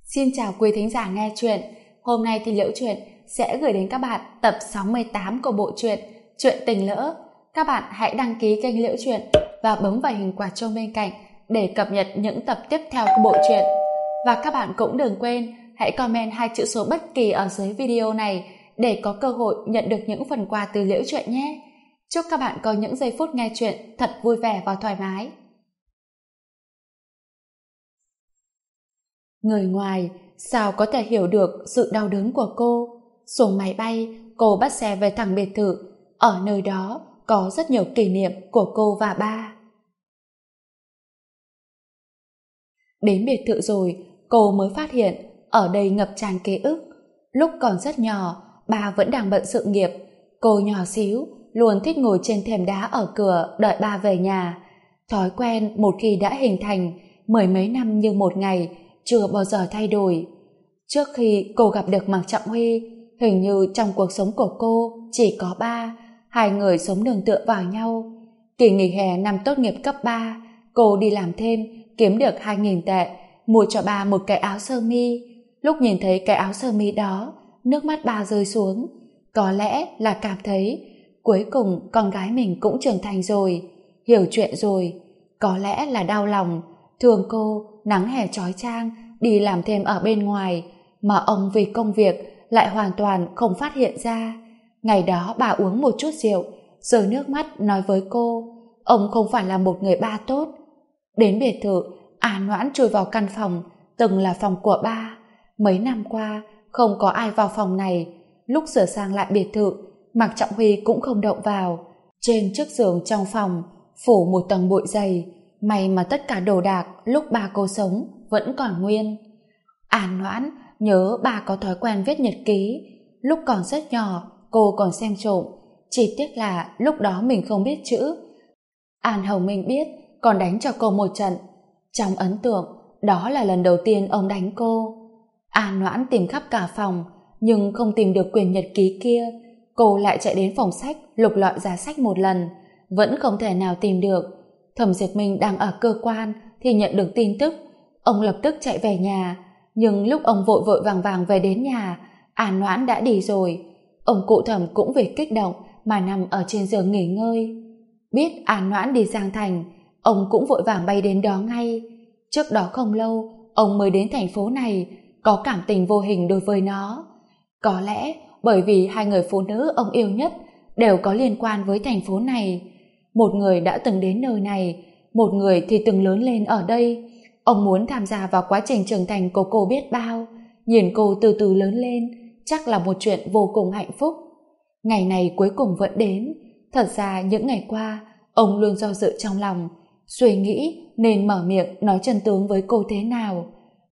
Xin chào quý thính giả nghe truyện. Hôm nay thì Liễu Truyện sẽ gửi đến các bạn tập 68 của bộ truyện Chuyện Tình Lỡ. Các bạn hãy đăng ký kênh Liễu Truyện và bấm vào hình quả chuông bên cạnh để cập nhật những tập tiếp theo của bộ truyện. Và các bạn cũng đừng quên hãy comment 2 chữ số bất kỳ ở dưới video này để có cơ hội nhận được những phần quà từ Liễu Truyện nhé. Chúc các bạn có những giây phút nghe truyện thật vui vẻ và thoải mái. Người ngoài sao có thể hiểu được sự đau đớn của cô. Xuống máy bay, cô bắt xe về thẳng biệt thự. Ở nơi đó có rất nhiều kỷ niệm của cô và ba. Đến biệt thự rồi, cô mới phát hiện ở đây ngập tràn ký ức. Lúc còn rất nhỏ, ba vẫn đang bận sự nghiệp. Cô nhỏ xíu, luôn thích ngồi trên thềm đá ở cửa đợi ba về nhà. Thói quen một khi đã hình thành, mười mấy năm như một ngày, chưa bao giờ thay đổi. Trước khi cô gặp được Mạc Trọng Huy, hình như trong cuộc sống của cô chỉ có ba, hai người sống nương tựa vào nhau. Kỳ nghỉ hè năm tốt nghiệp cấp 3, cô đi làm thêm, kiếm được 2.000 tệ, mua cho ba một cái áo sơ mi. Lúc nhìn thấy cái áo sơ mi đó, nước mắt ba rơi xuống. Có lẽ là cảm thấy cuối cùng con gái mình cũng trưởng thành rồi, hiểu chuyện rồi. Có lẽ là đau lòng, thương cô nắng hè chói chang đi làm thêm ở bên ngoài, mà ông vì công việc lại hoàn toàn không phát hiện ra. Ngày đó bà uống một chút rượu, rơi nước mắt nói với cô, ông không phải là một người ba tốt. Đến biệt thự, An Noãn chui vào căn phòng từng là phòng của ba. Mấy năm qua không có ai vào phòng này. Lúc sửa sang lại biệt thự, Mạc Trọng Huy cũng không động vào. Trên chiếc giường trong phòng phủ một tầng bụi dày. May mà tất cả đồ đạc lúc ba cô sống vẫn còn nguyên. An Noãn nhớ bà có thói quen viết nhật ký. Lúc còn rất nhỏ cô còn xem trộm, chỉ tiếc là lúc đó mình không biết chữ. An Hồng Minh biết, còn đánh cho cô một trận. Trong ấn tượng, đó là lần đầu tiên ông đánh cô. An Noãn tìm khắp cả phòng nhưng không tìm được quyển nhật ký kia. Cô lại chạy đến phòng sách lục lọi giá sách một lần, vẫn không thể nào tìm được. Thẩm Diệp Minh đang ở cơ quan thì nhận được tin tức. Ông lập tức chạy về nhà, nhưng lúc ông vội vội vàng vàng về đến nhà, An Noãn đã đi rồi. Ông cụ Thẩm cũng vì kích động mà nằm ở trên giường nghỉ ngơi. Biết An Noãn đi Giang Thành, ông cũng vội vàng bay đến đó ngay. Trước đó không lâu, ông mới đến thành phố này, có cảm tình vô hình đối với nó. Có lẽ bởi vì hai người phụ nữ ông yêu nhất đều có liên quan với thành phố này. Một người đã từng đến nơi này, một người thì từng lớn lên ở đây. Ông muốn tham gia vào quá trình trưởng thành của cô biết bao. Nhìn cô từ từ lớn lên chắc là một chuyện vô cùng hạnh phúc. Ngày này cuối cùng vẫn đến. Thật ra những ngày qua ông luôn do dự trong lòng, suy nghĩ nên mở miệng nói chân tướng với cô thế nào.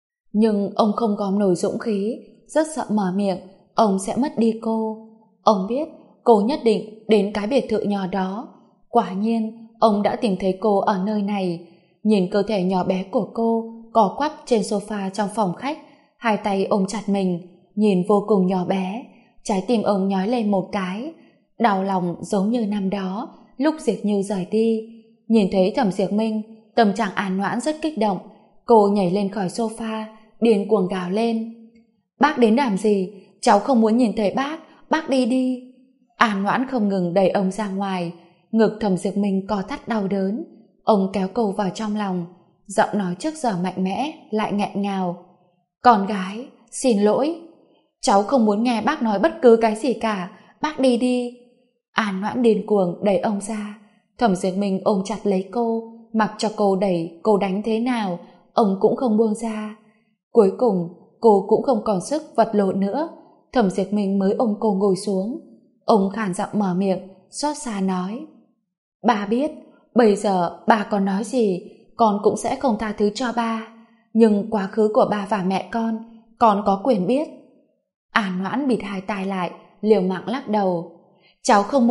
Nhưng ông không gom nổi dũng khí, rất sợ mở miệng ông sẽ mất đi cô. Ông biết cô nhất định đến cái biệt thự nhỏ đó. Quả nhiên ông đã tìm thấy cô ở nơi này. Nhìn cơ thể nhỏ bé của cô co quắp trên sofa trong phòng khách, hai tay ôm chặt mình, nhìn vô cùng nhỏ bé. Trái tim ông nhói lên một cái, đau lòng giống như năm đó lúc Diệp Như rời đi. Nhìn thấy Thẩm Diệp Minh, tâm trạng An Noãn rất kích động. Cô nhảy lên khỏi sofa, điên cuồng gào lên, bác đến làm gì? Cháu không muốn nhìn thấy bác đi đi. An Noãn không ngừng đẩy ông ra ngoài. Ngực Thẩm Diệp Minh co thắt đau đớn. Ông kéo cô vào trong lòng, giọng nói trước giờ mạnh mẽ lại nghẹn ngào, con gái, xin lỗi, cháu không muốn nghe bác nói bất cứ cái gì cả, bác đi đi. An Noãn điên cuồng đẩy ông ra. Thẩm Diệp Minh ôm chặt lấy cô, mặc cho cô đẩy, cô đánh thế nào ông cũng không buông ra. Cuối cùng cô cũng không còn sức vật lộn nữa. Thẩm Diệp Minh mới ôm cô ngồi xuống. Ông khàn giọng mở miệng, xót xa nói, bà biết bây giờ bà còn nói gì con cũng sẽ không tha thứ cho ba, nhưng quá khứ của ba và mẹ con có quyền biết. An Noãn bịt hai tai lại, liều mạng lắc đầu, cháu không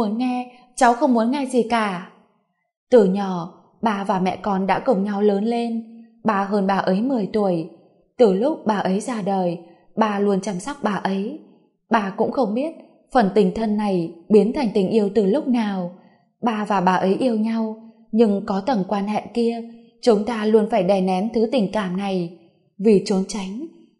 muốn nghe gì cả. Từ nhỏ ba và mẹ con đã cùng nhau lớn lên. Ba hơn bà ấy 10 tuổi. Từ lúc bà ấy ra đời, ba luôn chăm sóc bà ấy. Bà cũng không biết phần tình thân này biến thành tình yêu từ lúc nào. Ba và bà ấy yêu nhau, nhưng có tầng quan hệ kia, chúng ta luôn phải đè nén thứ tình cảm này. Vì trốn tránh,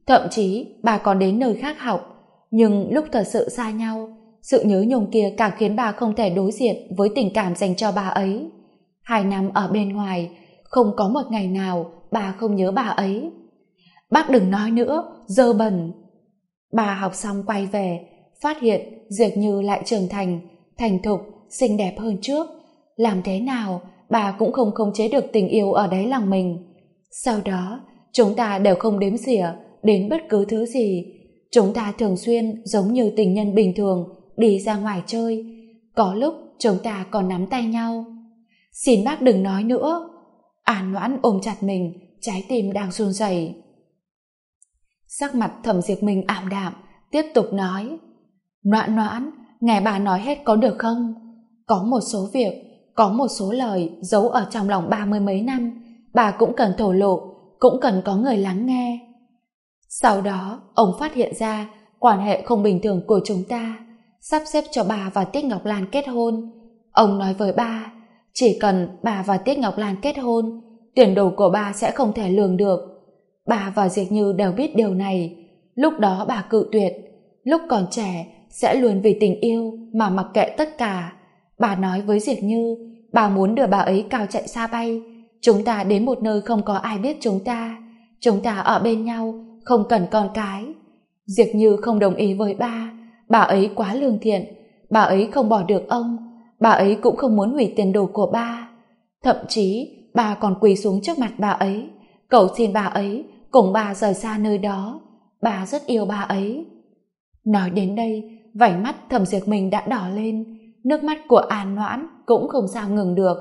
Thậm chí bà còn đến nơi khác học. Nhưng lúc thật sự xa nhau, sự nhớ nhung kia càng khiến bà không thể đối diện với tình cảm dành cho bà ấy. 2 năm ở bên ngoài, không có một ngày nào bà không nhớ bà ấy. Bác đừng nói nữa, dơ bẩn. Bà học xong quay về, phát hiện Diệp Như lại trưởng thành, thành thục, xinh đẹp hơn trước. Làm thế nào, bà cũng không khống chế được tình yêu ở đáy lòng mình. Sau đó, chúng ta đều không đếm xỉa đến bất cứ thứ gì. Chúng ta thường xuyên giống như tình nhân bình thường đi ra ngoài chơi. Có lúc chúng ta còn nắm tay nhau. Xin bác đừng nói nữa. An Noãn ôm chặt mình, trái tim đang run rẩy. Sắc mặt Thẩm Diệp Minh ảm đạm, tiếp tục nói: Noãn Noãn, nghe bà nói hết có được không? Có một số việc, có một số lời giấu ở trong lòng 30 mấy năm, bà cũng cần thổ lộ, cũng cần có người lắng nghe. Sau đó, ông phát hiện ra quan hệ không bình thường của chúng ta, sắp xếp cho bà và Tiết Ngọc Lan kết hôn. Ông nói với bà, chỉ cần bà và Tiết Ngọc Lan kết hôn, tiền đồ của bà sẽ không thể lường được. Bà và Diệp Như đều biết điều này. Lúc đó bà cự tuyệt, lúc còn trẻ sẽ luôn vì tình yêu mà mặc kệ tất cả. Bà nói với Diệp Như, bà muốn đưa bà ấy cao chạy xa bay, chúng ta đến một nơi không có ai biết chúng ta ở bên nhau, không cần con cái. Diệp Như không đồng ý với bà ấy quá lương thiện, bà ấy không bỏ được ông, bà ấy cũng không muốn hủy tiền đồ của bà. Thậm chí bà còn quỳ xuống trước mặt bà ấy, cầu xin bà ấy cùng bà rời xa nơi đó. Bà rất yêu bà ấy. Nói đến đây, vành mắt Thẩm Diệp Minh đã đỏ lên, nước mắt của An Noãn cũng không sao ngừng được.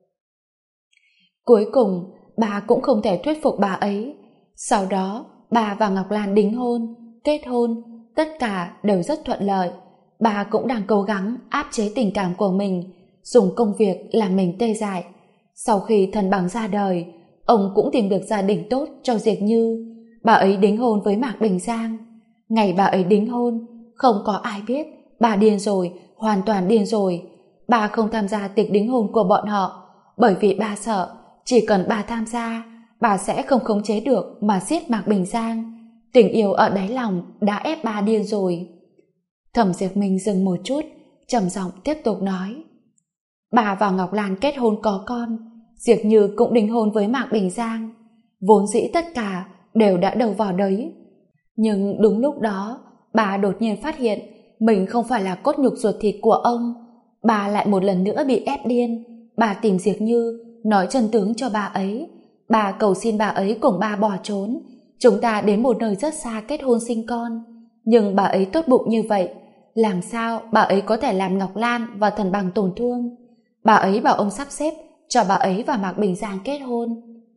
Cuối cùng, bà cũng không thể thuyết phục bà ấy. Sau đó, bà và Ngọc Lan đính hôn, kết hôn, tất cả đều rất thuận lợi. Bà cũng đang cố gắng áp chế tình cảm của mình, dùng công việc làm mình tê dại. Sau khi thần bằng ra đời, ông cũng tìm được gia đình tốt cho Diệp Như. Bà ấy đính hôn với Mạc Bình Giang. Ngày bà ấy đính hôn, không có ai biết bà điên rồi, hoàn toàn điên rồi. Bà không tham gia tiệc đính hôn của bọn họ, bởi vì bà sợ chỉ cần bà tham gia, bà sẽ không khống chế được mà giết Mạc Bình Giang. Tình yêu ở đáy lòng đã ép bà điên rồi. Thẩm Diệp Minh dừng một chút, trầm giọng tiếp tục nói: bà và Ngọc Lan kết hôn có con, Diệp Như cũng đính hôn với Mạc Bình Giang. Vốn dĩ tất cả đều đã đầu vào đấy. Nhưng đúng lúc đó, bà đột nhiên phát hiện mình không phải là cốt nhục ruột thịt của ông. Bà lại một lần nữa bị ép điên. Bà tìm Diệp Như, nói chân tướng cho bà ấy. Bà cầu xin bà ấy cùng bà bỏ trốn. Chúng ta đến một nơi rất xa kết hôn sinh con. Nhưng bà ấy tốt bụng như vậy, làm sao bà ấy có thể làm Ngọc Lan và Thần Bằng tổn thương? Bà ấy bảo ông sắp xếp cho bà ấy và Mạc Bình Giang kết hôn.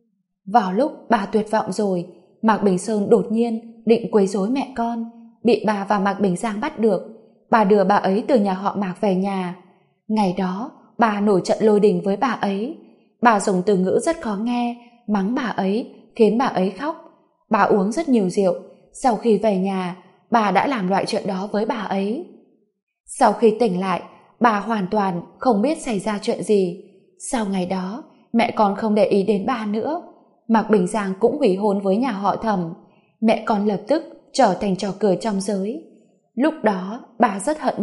Vào lúc bà tuyệt vọng rồi, Mạc Bình Sơn đột nhiên định quấy rối mẹ con, bị bà và Mạc Bình Giang bắt được. Bà đưa bà ấy từ nhà họ Mạc về nhà. Ngày đó, bà nổi trận lôi đình với bà ấy. Bà dùng từ ngữ rất khó nghe, mắng bà ấy, khiến bà ấy khóc. Bà uống rất nhiều rượu. Sau khi về nhà, bà đã làm loại chuyện đó với bà ấy. Sau khi tỉnh lại, bà hoàn toàn không biết xảy ra chuyện gì. Sau ngày đó, mẹ con không để ý đến bà nữa. Mạc Bình Giang cũng hủy hôn với nhà họ Thẩm. Mẹ con lập tức trở thành trò cười trong giới. Lúc đó, bà rất hận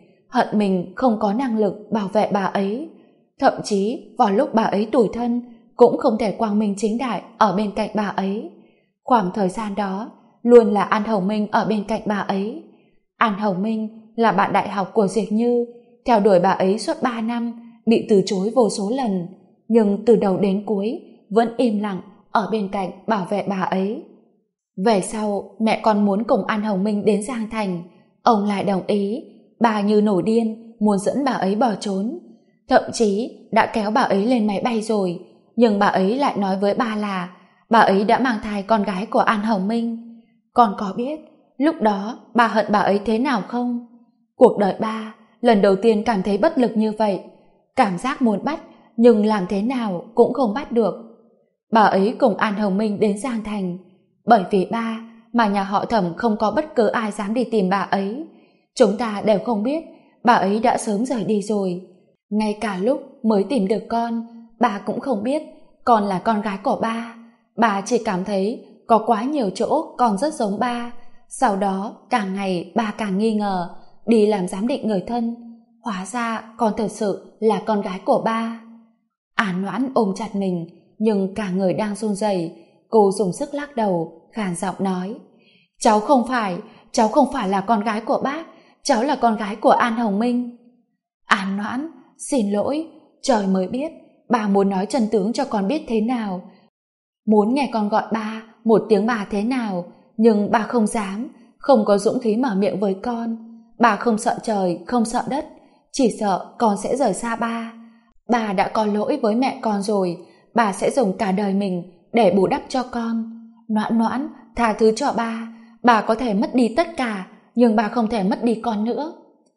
mình không có năng lực bảo vệ bà ấy. Thậm chí, vào lúc bà ấy tủi thân, cũng không thể quang minh chính đại ở bên cạnh bà ấy. Khoảng thời gian đó, luôn là An Hồng Minh ở bên cạnh bà ấy. An Hồng Minh là bạn đại học của Diệp Như, theo đuổi bà ấy suốt 3 năm, bị từ chối vô số lần, nhưng từ đầu đến cuối vẫn im lặng ở bên cạnh bảo vệ bà ấy. Về sau, mẹ con muốn cùng An Hồng Minh đến Giang Thành, ông lại đồng ý. Bà như nổi điên, muốn dẫn bà ấy bỏ trốn. Thậm chí đã kéo bà ấy lên máy bay rồi, nhưng bà ấy lại nói với bà là bà ấy đã mang thai con gái của An Hồng Minh. Con có biết lúc đó bà hận bà ấy thế nào không? Cuộc đời bà lần đầu tiên cảm thấy bất lực như vậy, cảm giác muốn bắt nhưng làm thế nào cũng không bắt được. Bà ấy cùng An Hồng Minh đến Giang Thành, bởi vì bà mà nhà họ Thẩm không có bất cứ ai dám đi tìm bà ấy. Chúng ta đều không biết bà ấy đã sớm rời đi rồi. Ngay cả lúc mới tìm được con, bà cũng không biết con là con gái của bà. Bà chỉ cảm thấy có quá nhiều chỗ con rất giống ba. Sau đó càng ngày ba càng nghi ngờ, đi làm giám định người thân. Hóa ra con thật sự là con gái của ba. An Noãn ôm chặt mình, nhưng cả người đang run rẩy. Cô dùng sức lắc đầu, khàn giọng nói: cháu không phải là con gái của bác, cháu là con gái của An Hồng Minh. An Noãn, xin lỗi, trời mới biết, bà muốn nói chân tướng cho con biết thế nào. Muốn nghe con gọi ba một tiếng bà thế nào, nhưng bà không dám, không có dũng khí mở miệng với con. Bà không sợ trời, không sợ đất, chỉ sợ con sẽ rời xa ba. Bà đã có lỗi với mẹ con rồi, bà sẽ dùng cả đời mình để bù đắp cho con. Noãn Noãn, tha thứ cho bà có thể mất đi tất cả, nhưng bà không thể mất đi con nữa.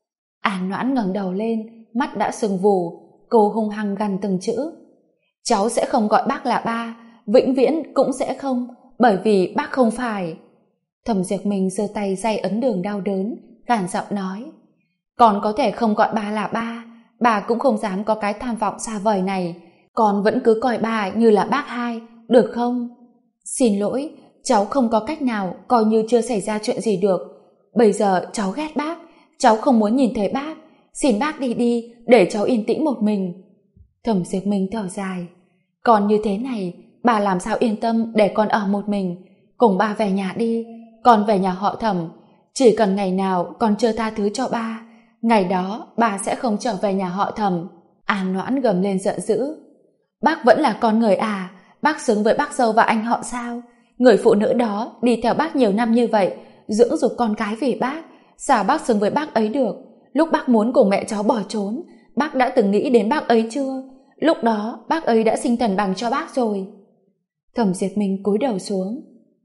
An Noãn ngẩng đầu lên, mắt đã sưng vù, cô hung hăng gằn từng chữ: cháu sẽ không gọi bác là ba, vĩnh viễn cũng sẽ không, bởi vì bác không phải. Thẩm Diệp Minh giơ tay day ấn đường đau đớn, gằn giọng nói: con có thể không gọi ba là ba, bà cũng không dám có cái tham vọng xa vời này, con vẫn cứ coi bà như là bác hai, được không? Xin lỗi, cháu không có cách nào coi như chưa xảy ra chuyện gì được. Bây giờ cháu ghét bác, cháu không muốn nhìn thấy bác, xin bác đi đi để cháu yên tĩnh một mình. Thẩm Diệp Minh thở dài: con như thế này, bà làm sao yên tâm để con ở một mình. Cùng ba về nhà đi, con về nhà họ Thẩm. Chỉ cần ngày nào con chưa tha thứ cho ba, ngày đó bà sẽ không trở về nhà họ Thẩm. An Noãn gầm lên giận dữ: bác vẫn là con người à? Bác xứng với bác dâu và anh họ sao? Người phụ nữ đó đi theo bác nhiều năm như vậy, dưỡng dục con cái vì bác, sao bác xứng với bác ấy được? Lúc bác muốn cùng mẹ cháu bỏ trốn, bác đã từng nghĩ đến bác ấy chưa? Lúc đó bác ấy đã sinh thần bằng cho bác rồi. Thẩm Diệp Minh cúi đầu xuống: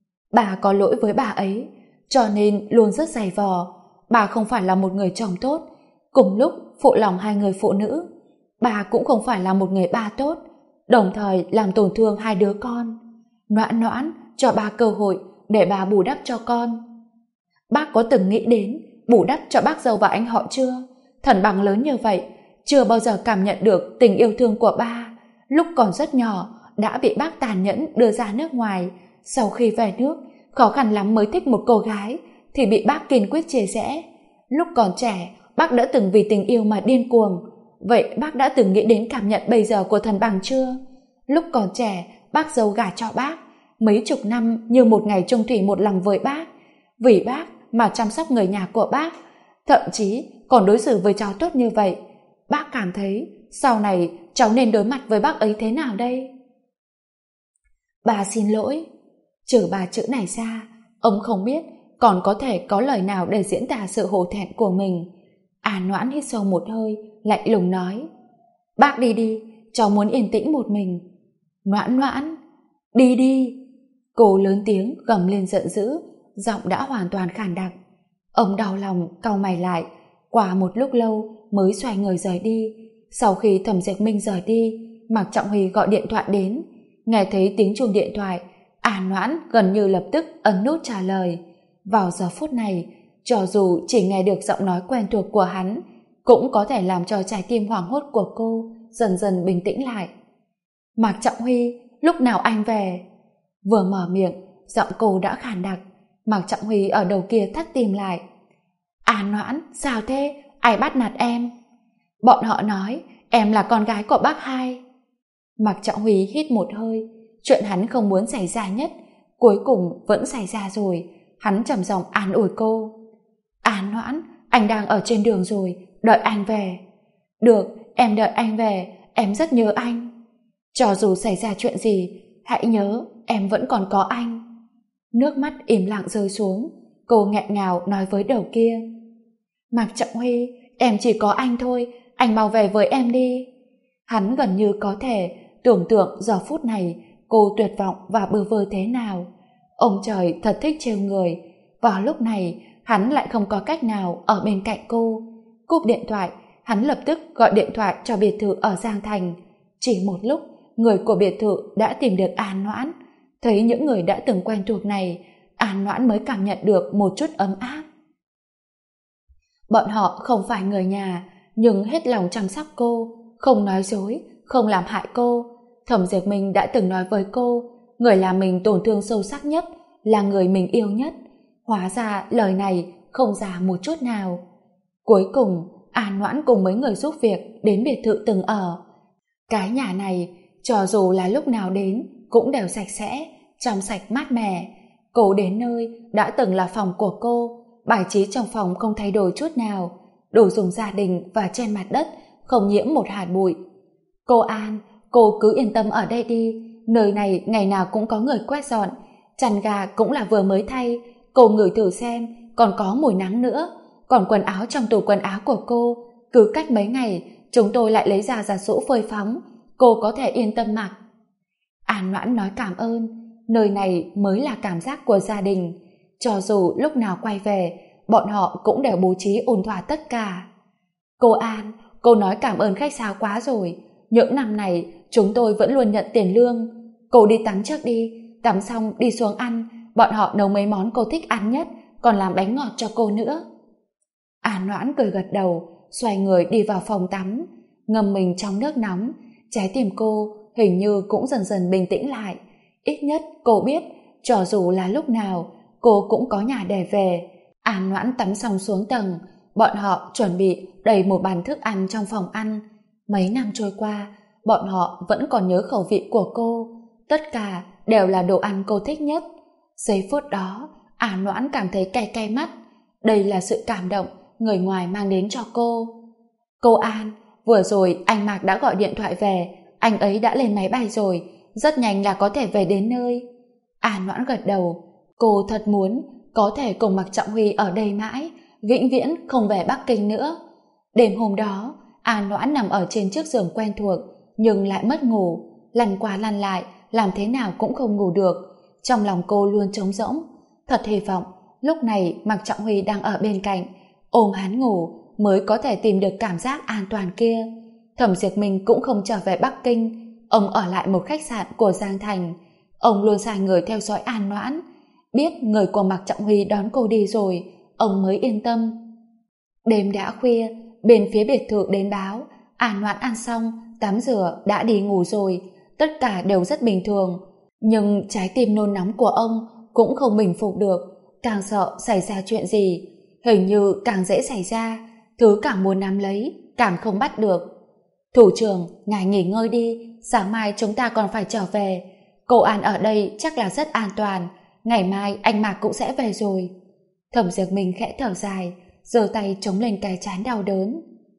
bà có lỗi với bà ấy, cho nên luôn rất dày vò. Bà không phải là một người chồng tốt, cùng lúc phụ lòng hai người phụ nữ. Bà cũng không phải là một người ba tốt, đồng thời làm tổn thương hai đứa con. Noãn Noãn, cho bà cơ hội để bà bù đắp cho con. Bác có từng nghĩ đến bù đắp cho bác dâu và anh họ chưa? Thần bằng lớn như vậy, chưa bao giờ cảm nhận được tình yêu thương của ba. Lúc còn rất nhỏ đã bị bác tàn nhẫn đưa ra nước ngoài. Sau khi về nước, khó khăn lắm mới thích một cô gái thì bị bác kiên quyết chia rẽ. Lúc còn trẻ, bác đã từng vì tình yêu mà điên cuồng. Vậy bác đã từng nghĩ đến cảm nhận bây giờ của thần bằng chưa? Lúc còn trẻ, bác dâu gả cho bác, mấy chục năm như một ngày chung thủy một lòng với bác. Vì bác mà chăm sóc người nhà của bác, thậm chí còn đối xử với cháu tốt như vậy. Bác cảm thấy sau này cháu nên đối mặt với bác ấy thế nào đây? Bà xin lỗi. Trừ ba chữ này ra, ông không biết còn có thể có lời nào để diễn tả sự hổ thẹn của mình. An Noãn hít sâu một hơi, lạnh lùng nói: bác đi đi, cháu muốn yên tĩnh một mình. Noãn Noãn, đi đi. Cô lớn tiếng gầm lên giận dữ, giọng đã hoàn toàn khàn đặc. Ông đau lòng cau mày lại, qua một lúc lâu mới xoay người rời đi. Sau khi Thẩm Diệp Minh rời đi, Mạc Trọng Huy gọi điện thoại đến. Nghe thấy tiếng chuông điện thoại, An Noãn gần như lập tức ấn nút trả lời. Vào giờ phút này, cho dù chỉ nghe được giọng nói quen thuộc của hắn, cũng có thể làm cho trái tim hoảng hốt của cô dần dần bình tĩnh lại. Mạc Trọng Huy, lúc nào anh về? Vừa mở miệng, giọng cô đã khàn đặc. Mạc Trọng Huy ở đầu kia thắt tim lại. An Noãn, sao thế? Ai bắt nạt em? Bọn họ nói em là con gái của bác hai. Mạc Trọng Huy hít một hơi. Chuyện hắn không muốn xảy ra nhất, cuối cùng vẫn xảy ra rồi. Hắn trầm giọng an ủi cô. An Noãn, anh đang ở trên đường rồi, đợi anh về. Được, em đợi anh về, em rất nhớ anh. Cho dù xảy ra chuyện gì, hãy nhớ em vẫn còn có anh. Nước mắt im lặng rơi xuống, cô nghẹn ngào nói với đầu kia. Mạc Trọng Huy, em chỉ có anh thôi, anh mau về với em đi. Hắn gần như có thể tưởng tượng giờ phút này cô tuyệt vọng và bơ vơ thế nào. Ông trời thật thích trêu người. Vào lúc này, hắn lại không có cách nào ở bên cạnh cô. Cúp điện thoại, hắn lập tức gọi điện thoại cho biệt thự ở Giang Thành. Chỉ một lúc, người của biệt thự đã tìm được An Noãn. Thấy những người đã từng quen thuộc này, An Noãn mới cảm nhận được một chút ấm áp. Bọn họ không phải người nhà, nhưng hết lòng chăm sóc cô, không nói dối, không làm hại cô. Thẩm Diệp Minh đã từng nói với cô, người làm mình tổn thương sâu sắc nhất là người mình yêu nhất. Hóa ra lời này không giả một chút nào. Cuối cùng, An Noãn cùng mấy người giúp việc đến biệt thự từng ở. Cái nhà này, cho dù là lúc nào đến, cũng đều sạch sẽ, trong sạch mát mẻ. Cô đến nơi đã từng là phòng của cô, bài trí trong phòng không thay đổi chút nào, đồ dùng gia đình và trên mặt đất không nhiễm một hạt bụi. Cô An, cô cứ yên tâm ở đây đi, nơi này ngày nào cũng có người quét dọn, chăn gà cũng là vừa mới thay, cô ngửi thử xem, còn có mùi nắng nữa. Còn quần áo trong tủ quần áo của cô, cứ cách mấy ngày chúng tôi lại lấy ra giặt giũ phơi phóng, cô có thể yên tâm mặc. An Noãn nói cảm ơn, nơi này mới là cảm giác của gia đình. Cho dù lúc nào quay về, bọn họ cũng đều bố trí ổn thỏa tất cả. Cô An, cô nói cảm ơn khách sáo quá rồi. Những năm này chúng tôi vẫn luôn nhận tiền lương. Cô đi tắm trước đi, tắm xong đi xuống ăn, bọn họ nấu mấy món cô thích ăn nhất, còn làm bánh ngọt cho cô nữa. An Noãn cười gật đầu, xoay người đi vào phòng tắm, ngâm mình trong nước nóng. Trái tim cô hình như cũng dần dần bình tĩnh lại. Ít nhất cô biết, cho dù là lúc nào, cô cũng có nhà để về. An Noãn tắm xong xuống tầng, bọn họ chuẩn bị đầy một bàn thức ăn trong phòng ăn. Mấy năm trôi qua, bọn họ vẫn còn nhớ khẩu vị của cô. Tất cả đều là đồ ăn cô thích nhất. Giây phút đó, An Noãn cảm thấy cay cay mắt. Đây là sự cảm động người ngoài mang đến cho cô. Cô An, vừa rồi anh Mạc đã gọi điện thoại về, anh ấy đã lên máy bay rồi, rất nhanh là có thể về đến nơi. An Noãn gật đầu, cô thật muốn có thể cùng Mạc Trọng Huy ở đây mãi, vĩnh viễn không về Bắc Kinh nữa. Đêm hôm đó, An Noãn nằm ở trên chiếc giường quen thuộc, nhưng lại mất ngủ, lăn qua lăn lại, làm thế nào cũng không ngủ được. Trong lòng cô luôn trống rỗng, thật hy vọng lúc này Mạc Trọng Huy đang ở bên cạnh, ôm hắn ngủ mới có thể tìm được cảm giác an toàn kia. Thẩm Diệp Minh cũng không trở về Bắc Kinh, ông ở lại một khách sạn của Giang Thành. Ông luôn sai người theo dõi An Noãn, biết người của Mạc Trọng Huy đón cô đi rồi, ông mới yên tâm. Đêm đã khuya, bên phía biệt thự đến báo, An Noãn ăn xong, tắm rửa, đã đi ngủ rồi, tất cả đều rất bình thường. Nhưng trái tim nôn nóng của ông cũng không bình phục được, càng sợ xảy ra chuyện gì. Hình như càng dễ xảy ra, thứ càng muốn nắm lấy, càng không bắt được. Thủ trưởng, ngài nghỉ ngơi đi, sáng mai chúng ta còn phải trở về. Cô An ở đây chắc là rất an toàn, ngày mai anh Mạc cũng sẽ về rồi. Thẩm Diệp Minh khẽ thở dài, giơ tay chống lên cái trán đau đớn.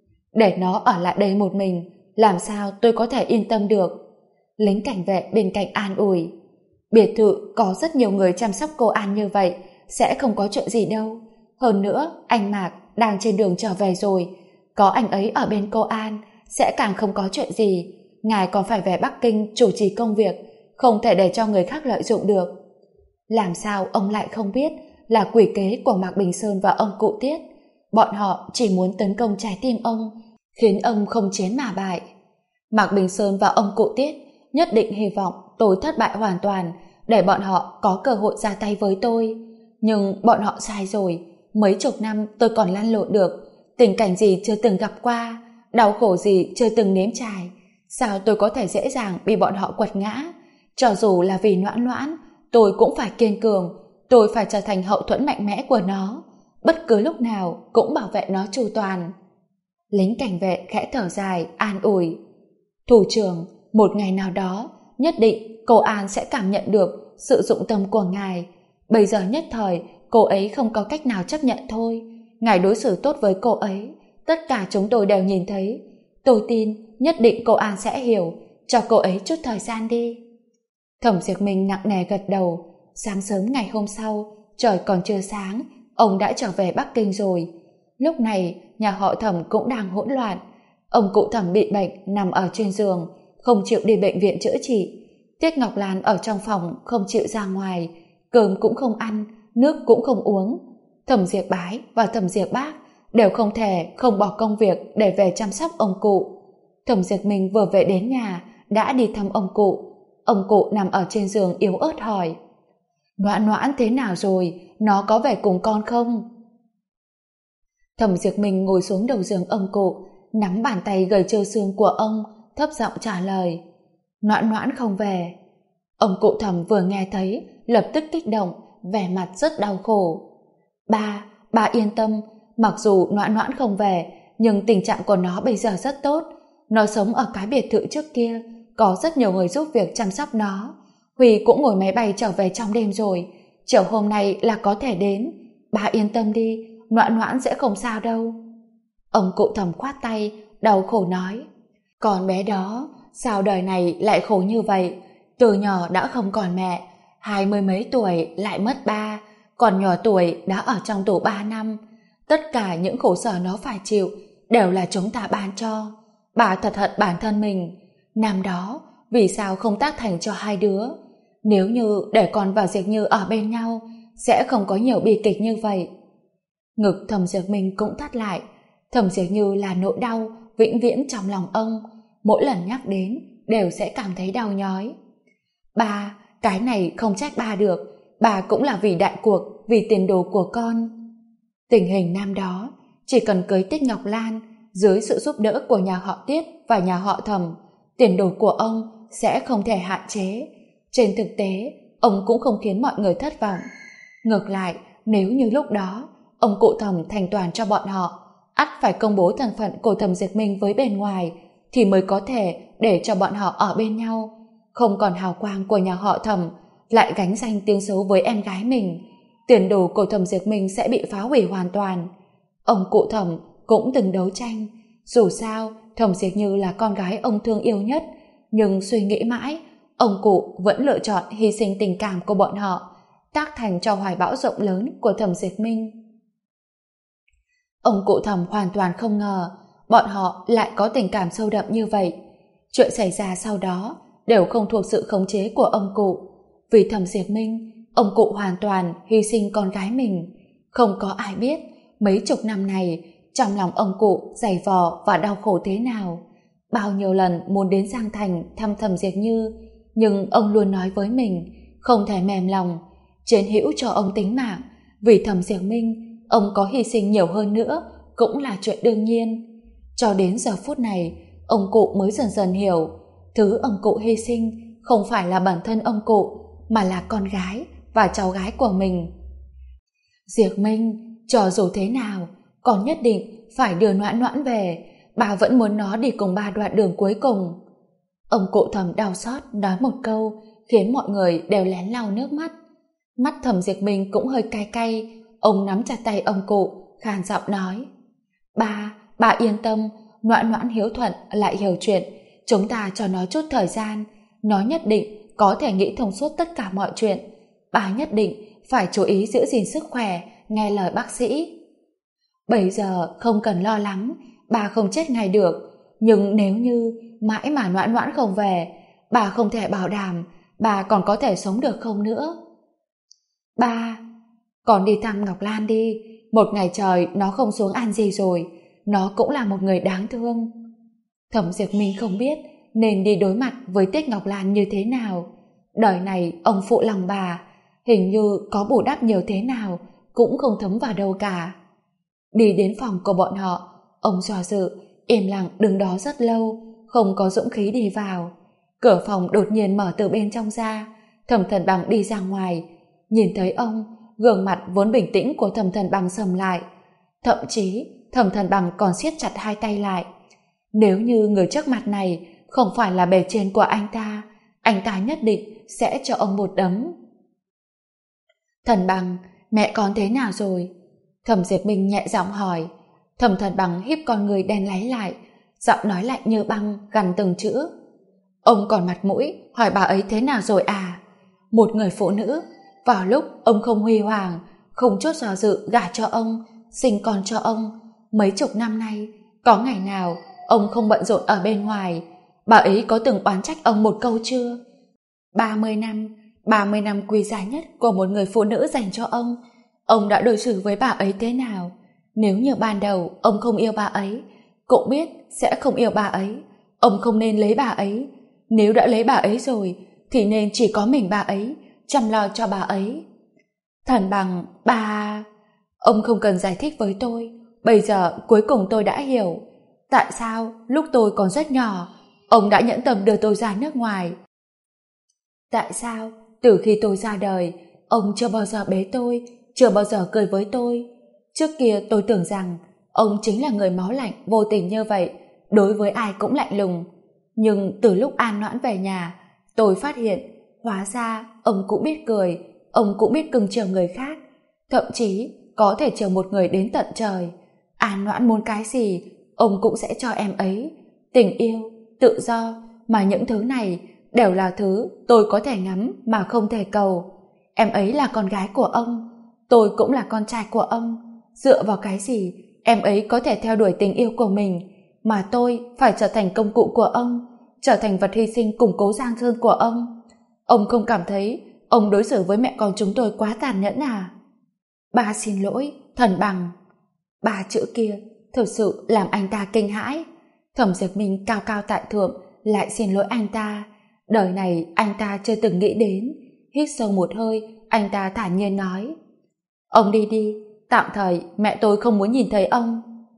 Để nó ở lại đây một mình, làm sao tôi có thể yên tâm được? Lính cảnh vệ bên cạnh an ủi. Biệt thự có rất nhiều người chăm sóc cô An như vậy, sẽ không có chuyện gì đâu. Hơn nữa, anh Mạc đang trên đường trở về rồi, có anh ấy ở bên cô An, sẽ càng không có chuyện gì. Ngài còn phải về Bắc Kinh chủ trì công việc, không thể để cho người khác lợi dụng được. Làm sao ông lại không biết là quỷ kế của Mạc Bình Sơn và ông cụ Tiết? Bọn họ chỉ muốn tấn công trái tim ông, khiến ông không chiến mà bại. Mạc Bình Sơn và ông cụ Tiết nhất định hy vọng tôi thất bại hoàn toàn, để bọn họ có cơ hội ra tay với tôi. Nhưng bọn họ sai rồi. Mấy chục năm tôi còn lăn lộn được, tình cảnh gì chưa từng gặp qua, đau khổ gì chưa từng nếm trải, sao tôi có thể dễ dàng bị bọn họ quật ngã? Cho dù là vì Noãn Noãn, tôi cũng phải kiên cường, tôi phải trở thành hậu thuẫn mạnh mẽ của nó, bất cứ lúc nào cũng bảo vệ nó chu toàn. Lính cảnh vệ khẽ thở dài, an ủi. Thủ trưởng, một ngày nào đó, nhất định cô An sẽ cảm nhận được sự dụng tâm của ngài. Bây giờ nhất thời, cô ấy không có cách nào chấp nhận thôi. Ngài đối xử tốt với cô ấy, tất cả chúng tôi đều nhìn thấy. Tôi tin nhất định cô An sẽ hiểu, cho cô ấy chút thời gian đi. Thẩm Diệp Minh nặng nề gật đầu. Sáng sớm ngày hôm sau, trời còn chưa sáng, ông đã trở về Bắc Kinh rồi. Lúc này, nhà họ Thẩm cũng đang hỗn loạn. Ông cụ Thẩm bị bệnh, nằm ở trên giường, không chịu đi bệnh viện chữa trị. Tiết Ngọc Lan ở trong phòng không chịu ra ngoài, cơm cũng không ăn, nước cũng không uống. Thẩm Diệp Bái và Thẩm Diệp Bác đều không thể không bỏ công việc để về chăm sóc ông cụ. Thẩm Diệp Minh vừa về đến nhà đã đi thăm ông cụ. Ông cụ nằm ở trên giường yếu ớt hỏi: Noãn Noãn thế nào rồi, nó có về cùng con không? Thẩm Diệp Minh ngồi xuống đầu giường ông cụ, nắm bàn tay gầy trơ xương của ông, thấp giọng trả lời: Noãn Noãn không về. Ông cụ Thẩm vừa nghe thấy, lập tức kích động, vẻ mặt rất đau khổ. Bà yên tâm, mặc dù Noãn Noãn không về, nhưng tình trạng của nó bây giờ rất tốt. Nó sống ở cái biệt thự trước kia, có rất nhiều người giúp việc chăm sóc nó. Huy cũng ngồi máy bay trở về trong đêm rồi, chiều hôm nay là có thể đến. Bà yên tâm đi, Noãn Noãn sẽ không sao đâu. Ông cụ Thẩm khoát tay, đau khổ nói. Con bé đó, sao đời này lại khổ như vậy? Từ nhỏ đã không còn mẹ, 20 mấy tuổi lại mất ba, còn nhỏ tuổi đã ở trong tù 3 năm. Tất cả những khổ sở nó phải chịu đều là chúng ta ban cho. Bà thật hận bản thân mình. Năm đó, vì sao không tác thành cho hai đứa? Nếu như để con và Diệp Như ở bên nhau, sẽ không có nhiều bi kịch như vậy. Ngực Thẩm Diệp Minh cũng thắt lại. Thẩm Diệp Như là nỗi đau vĩnh viễn trong lòng ông. Mỗi lần nhắc đến, đều sẽ cảm thấy đau nhói. Ba, cái này không trách ba được. Bà cũng là vì đại cuộc, vì tiền đồ của con. Tình hình năm đó, chỉ cần cưới Tiết Ngọc Lan, dưới sự giúp đỡ của nhà họ Tiết và nhà họ Thẩm, tiền đồ của ông sẽ không thể hạn chế. Trên thực tế, ông cũng không khiến mọi người thất vọng. Ngược lại, nếu như lúc đó, ông cụ Thẩm thành toàn cho bọn họ, ắt phải công bố thân phận của Thẩm Diệp Minh với bên ngoài, thì mới có thể để cho bọn họ ở bên nhau. Không còn hào quang của nhà họ Thẩm, lại gánh danh tiếng xấu với em gái mình, tiền đồ của Thẩm Diệp Minh sẽ bị phá hủy hoàn toàn. Ông cụ Thẩm cũng từng đấu tranh. Dù sao, Thẩm Diệp Như là con gái ông thương yêu nhất, nhưng suy nghĩ mãi, ông cụ vẫn lựa chọn hy sinh tình cảm của bọn họ, tác thành cho hoài bão rộng lớn của Thẩm Diệp Minh. Ông cụ Thẩm hoàn toàn không ngờ bọn họ lại có tình cảm sâu đậm như vậy. Chuyện xảy ra sau đó đều không thuộc sự khống chế của ông cụ. Vì Thẩm Diệp Minh, ông cụ hoàn toàn hy sinh con gái mình. Không có ai biết mấy chục năm này trong lòng ông cụ dày vò và đau khổ thế nào. Bao nhiêu lần muốn đến Giang Thành thăm Thẩm Diệp Như, nhưng ông luôn nói với mình không thể mềm lòng, chiến hữu cho ông tính mạng. Vì Thẩm Diệp Minh, ông có hy sinh nhiều hơn nữa cũng là chuyện đương nhiên. Cho đến giờ phút này, ông cụ mới dần dần hiểu, thứ ông cụ hy sinh không phải là bản thân ông cụ, mà là con gái và cháu gái của mình. Diệp Minh, cho dù thế nào, con nhất định phải đưa Noãn Noãn về. Bà vẫn muốn nó đi cùng ba đoạn đường cuối cùng. Ông cụ Thẩm đau xót nói một câu, khiến mọi người đều lén lau nước mắt. Mắt Thẩm Diệp Minh cũng hơi cay cay. Ông nắm chặt tay ông cụ, khàn giọng nói. Bà yên tâm, Noãn Noãn hiếu thuận lại hiểu chuyện. Chúng ta cho nó chút thời gian, nó nhất định có thể nghĩ thông suốt tất cả mọi chuyện. Bà nhất định phải chú ý giữ gìn sức khỏe, nghe lời bác sĩ. Bây giờ không cần lo lắng, bà không chết ngay được. Nhưng nếu như mãi mà Noãn Noãn không về, bà không thể bảo đảm bà còn có thể sống được không nữa. Ba, còn đi thăm Ngọc Lan đi. Một ngày trời nó không xuống ăn gì rồi. Nó cũng là một người đáng thương. Thẩm Diệp Minh không biết nên đi đối mặt với Tiết Ngọc Lan như thế nào. Đời này ông phụ lòng bà, hình như có bù đắp nhiều thế nào cũng không thấm vào đâu cả. Đi đến phòng của bọn họ, ông do dự, im lặng đứng đó rất lâu, không có dũng khí đi vào. Cửa phòng đột nhiên mở từ bên trong ra. Thẩm Thần Bằng đi ra ngoài, nhìn thấy ông, gương mặt vốn bình tĩnh của Thẩm Thần Bằng sầm lại. Thậm chí Thẩm Thần Bằng còn siết chặt hai tay lại. Nếu như người trước mặt này không phải là bề trên của anh ta nhất định sẽ cho ông một đấm. Thần Bằng, mẹ con thế nào rồi? Thẩm Diệp Minh nhẹ giọng hỏi. Thẩm Thần Bằng híp con người đen láy lại, giọng nói lạnh như băng, gằn từng chữ. Ông còn mặt mũi hỏi bà ấy thế nào rồi à? Một người phụ nữ, vào lúc ông không huy hoàng, không chút do dự gả cho ông, sinh con cho ông. Mấy chục năm nay, có ngày nào ông không bận rộn ở bên ngoài? Bà ấy có từng oán trách ông một câu chưa? 30 năm quý giá nhất của một người phụ nữ dành cho ông đã đối xử với bà ấy thế nào? Nếu như ban đầu ông không yêu bà ấy, cũng biết sẽ không yêu bà ấy, ông không nên lấy bà ấy. Nếu đã lấy bà ấy rồi, thì nên chỉ có mình bà ấy, chăm lo cho bà ấy. Thần Bằng, ông không cần giải thích với tôi. Bây giờ cuối cùng tôi đã hiểu tại sao lúc tôi còn rất nhỏ, ông đã nhẫn tâm đưa tôi ra nước ngoài. Tại sao từ khi tôi ra đời, ông chưa bao giờ bế tôi, chưa bao giờ cười với tôi? Trước kia tôi tưởng rằng ông chính là người máu lạnh vô tình như vậy, đối với ai cũng lạnh lùng. Nhưng từ lúc An Noãn về nhà, tôi phát hiện hóa ra ông cũng biết cười, ông cũng biết cưng chiều người khác, thậm chí có thể chiều một người đến tận trời. An Noãn muốn cái gì, ông cũng sẽ cho em ấy. Tình yêu, tự do, mà những thứ này đều là thứ tôi có thể ngắm mà không thể cầu. Em ấy là con gái của ông, tôi cũng là con trai của ông. Dựa vào cái gì em ấy có thể theo đuổi tình yêu của mình, mà tôi phải trở thành công cụ của ông, trở thành vật hy sinh củng cố giang sơn của ông? Ông không cảm thấy ông đối xử với mẹ con chúng tôi quá tàn nhẫn à? Ba xin lỗi, Thần Bằng. Ba chữ kia thực sự làm anh ta kinh hãi. Thẩm Diệp Minh cao cao tại thượng lại xin lỗi anh ta. Đời này anh ta chưa từng nghĩ đến. Hít sâu một hơi, anh ta thản nhiên nói: ông đi đi, tạm thời mẹ tôi không muốn nhìn thấy ông.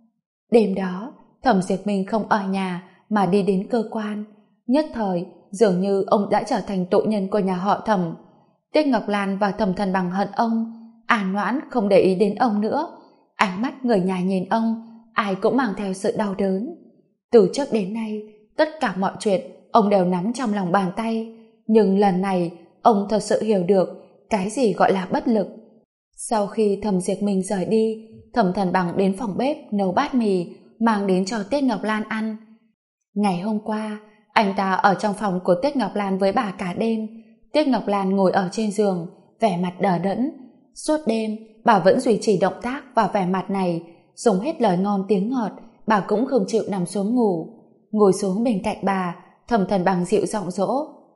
Đêm đó, Thẩm Diệp Minh không ở nhà mà đi đến cơ quan. Nhất thời, dường như ông đã trở thành tội nhân của nhà họ Thẩm. Tiết Ngọc Lan và Thẩm Thần Bằng hận ông. An Noãn không để ý đến ông nữa. Ánh mắt người nhà nhìn ông, ai cũng mang theo sự đau đớn. Từ trước đến nay, tất cả mọi chuyện ông đều nắm trong lòng bàn tay. Nhưng lần này, ông thật sự hiểu được cái gì gọi là bất lực. Sau khi Thẩm Diệp Minh rời đi, Thẩm Thần Bằng đến phòng bếp nấu bát mì mang đến cho Tiết Ngọc Lan ăn. Ngày hôm qua, anh ta ở trong phòng của Tiết Ngọc Lan với bà cả đêm. Tiết Ngọc Lan ngồi ở trên giường, vẻ mặt đờ đẫn. Suốt đêm, bà vẫn duy trì động tác và vẻ mặt này, dùng hết lời ngon tiếng ngọt, bà cũng không chịu nằm xuống ngủ. Ngồi xuống bên cạnh bà, Thẩm Thần Bằng dịu giọng dỗ: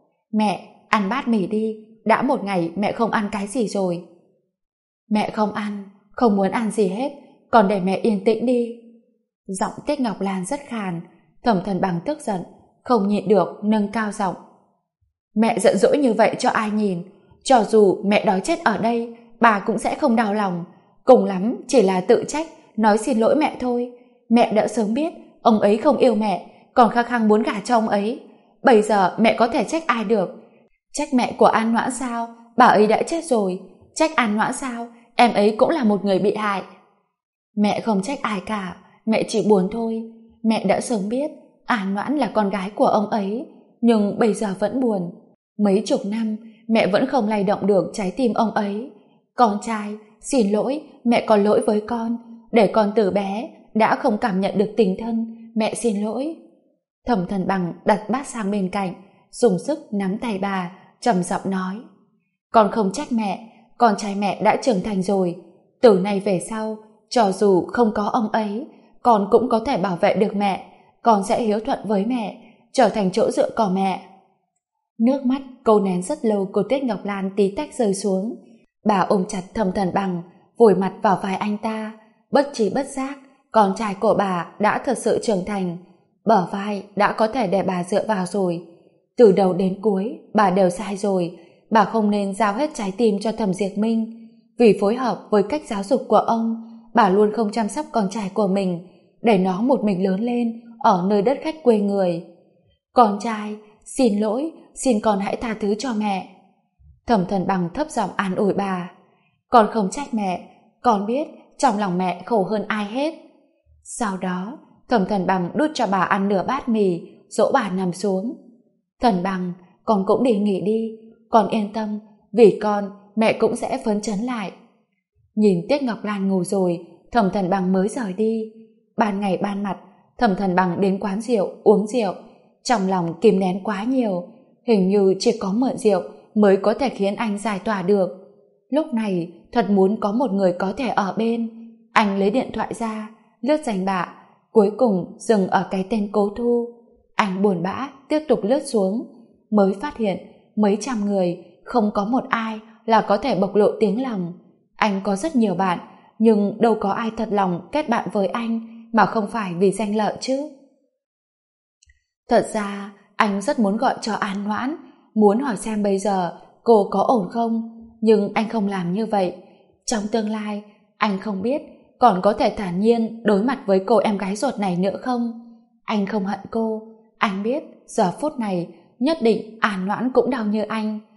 mẹ, ăn bát mì đi, đã một ngày mẹ không ăn cái gì rồi. Mẹ không ăn, không muốn ăn gì hết, còn để mẹ yên tĩnh đi. Giọng Tiết Ngọc Lan rất khàn. Thẩm Thần Bằng tức giận, không nhịn được nâng cao giọng: mẹ giận dỗi như vậy cho ai nhìn? Cho dù mẹ đói chết ở đây, bà cũng sẽ không đau lòng, cùng lắm chỉ là tự trách, nói xin lỗi mẹ thôi. Mẹ đã sớm biết ông ấy không yêu mẹ, còn khăng khăng muốn gả cho ông ấy. Bây giờ mẹ có thể trách ai được? Trách mẹ của An Noãn sao? Bà ấy đã chết rồi. Trách An Noãn sao? Em ấy cũng là một người bị hại. Mẹ không trách ai cả, mẹ chỉ buồn thôi. Mẹ đã sớm biết An Noãn là con gái của ông ấy, nhưng bây giờ vẫn buồn. Mấy chục năm mẹ vẫn không lay động được trái tim ông ấy. Con trai, xin lỗi, mẹ có lỗi với con, để con từ bé đã không cảm nhận được tình thân, mẹ xin lỗi. Thẩm Thần Bằng đặt bát sang bên cạnh, dùng sức nắm tay bà, trầm giọng nói: con không trách mẹ, con trai mẹ đã trưởng thành rồi. Từ nay về sau, cho dù không có ông ấy, con cũng có thể bảo vệ được mẹ. Con sẽ hiếu thuận với mẹ, trở thành chỗ dựa của mẹ. Nước mắt cô nén rất lâu của Tiết Ngọc Lan tí tách rơi xuống. Bà ôm chặt Thẩm Thần Bằng, vùi mặt vào vai anh ta. Bất trí bất giác, con trai của bà đã thật sự trưởng thành. Bờ vai đã có thể để bà dựa vào rồi. Từ đầu đến cuối, bà đều sai rồi. Bà không nên giao hết trái tim cho Thẩm Diệp Minh. Vì phối hợp với cách giáo dục của ông, bà luôn không chăm sóc con trai của mình, để nó một mình lớn lên ở nơi đất khách quê người. Con trai, xin lỗi, xin con hãy tha thứ cho mẹ. Thẩm Thần Bằng thấp giọng an ủi bà: con không trách mẹ, con biết trong lòng mẹ khổ hơn ai hết. Sau đó, Thẩm Thần Bằng đút cho bà ăn nửa bát mì, dỗ bà nằm xuống. Thần Bằng, con cũng đi nghỉ đi, con yên tâm, vì con, mẹ cũng sẽ phấn chấn lại. Nhìn Tiết Ngọc Lan ngủ rồi, Thẩm Thần Bằng mới rời đi. Ban ngày ban mặt, Thẩm Thần Bằng đến quán rượu uống rượu, trong lòng kìm nén quá nhiều, hình như chỉ có mượn rượu mới có thể khiến anh giải tỏa được. Lúc này thật muốn có một người có thể ở bên. Anh lấy điện thoại ra, lướt danh bạ, cuối cùng dừng ở cái tên Cố Thu. Anh buồn bã tiếp tục lướt xuống, mới phát hiện mấy trăm người không có một ai là có thể bộc lộ tiếng lòng. Anh có rất nhiều bạn, nhưng đâu có ai thật lòng kết bạn với anh mà không phải vì danh lợi chứ. Thật ra anh rất muốn gọi cho An Noãn, muốn hỏi xem bây giờ cô có ổn không, nhưng anh không làm như vậy. Trong tương lai, anh không biết còn có thể thản nhiên đối mặt với cô em gái ruột này nữa không. Anh không hận cô, anh biết giờ phút này nhất định An Noãn cũng đau như anh.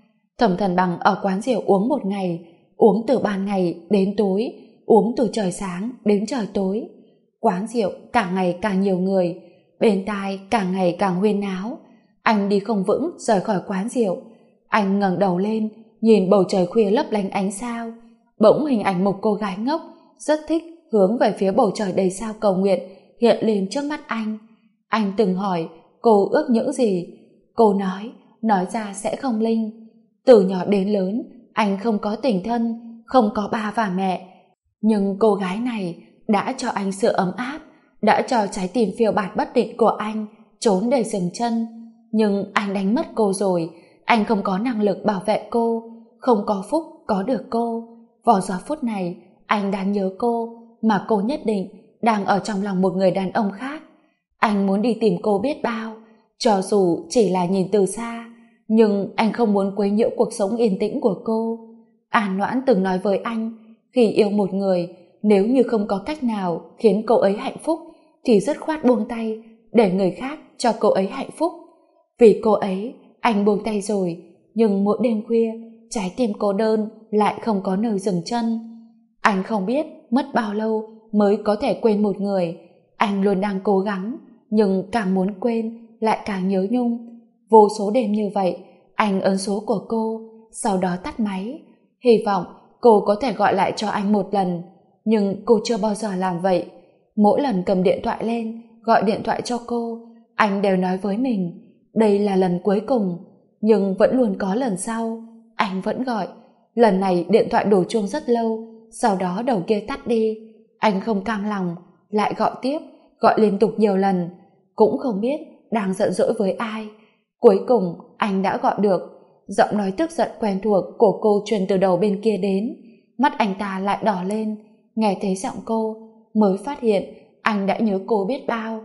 Thẩm Thần Bằng ở quán rượu uống một ngày, uống từ ban ngày đến tối, uống từ trời sáng đến trời tối. Quán rượu càng ngày càng nhiều người, bên tai càng ngày càng huyên náo. Anh đi không vững rời khỏi quán rượu. Anh ngẩng đầu lên, nhìn bầu trời khuya lấp lánh ánh sao. Bỗng hình ảnh một cô gái ngốc, rất thích hướng về phía bầu trời đầy sao cầu nguyện hiện lên trước mắt anh. Anh từng hỏi cô ước những gì. Cô nói ra sẽ không linh. Từ nhỏ đến lớn, anh không có tình thân, không có ba và mẹ. Nhưng cô gái này đã cho anh sự ấm áp, đã cho trái tim phiêu bạt bất định của anh trốn để dừng chân. Nhưng anh đánh mất cô rồi, anh không có năng lực bảo vệ cô, không có phúc có được cô. Vào giờ phút này, anh đang nhớ cô, mà cô nhất định đang ở trong lòng một người đàn ông khác. Anh muốn đi tìm cô biết bao, cho dù chỉ là nhìn từ xa, nhưng anh không muốn quấy nhiễu cuộc sống yên tĩnh của cô. An Noãn từng nói với anh, khi yêu một người, nếu như không có cách nào khiến cô ấy hạnh phúc, thì dứt khoát buông tay, để người khác cho cô ấy hạnh phúc. Vì cô ấy, anh buông tay rồi, nhưng mỗi đêm khuya, trái tim cô đơn lại không có nơi dừng chân. Anh không biết mất bao lâu mới có thể quên một người. Anh luôn đang cố gắng, nhưng càng muốn quên lại càng nhớ nhung. Vô số đêm như vậy, anh ấn số của cô, sau đó tắt máy. Hy vọng cô có thể gọi lại cho anh một lần, nhưng cô chưa bao giờ làm vậy. Mỗi lần cầm điện thoại lên, gọi điện thoại cho cô, anh đều nói với mình, đây là lần cuối cùng. Nhưng vẫn luôn có lần sau, anh vẫn gọi. Lần này điện thoại đổ chuông rất lâu, sau đó đầu kia tắt đi. Anh không cam lòng, lại gọi tiếp, gọi liên tục nhiều lần, cũng không biết đang giận dỗi với ai. Cuối cùng anh đã gọi được. Giọng nói tức giận quen thuộc của cô truyền từ đầu bên kia đến. Mắt anh ta lại đỏ lên, nghe thấy giọng cô mới phát hiện anh đã nhớ cô biết bao.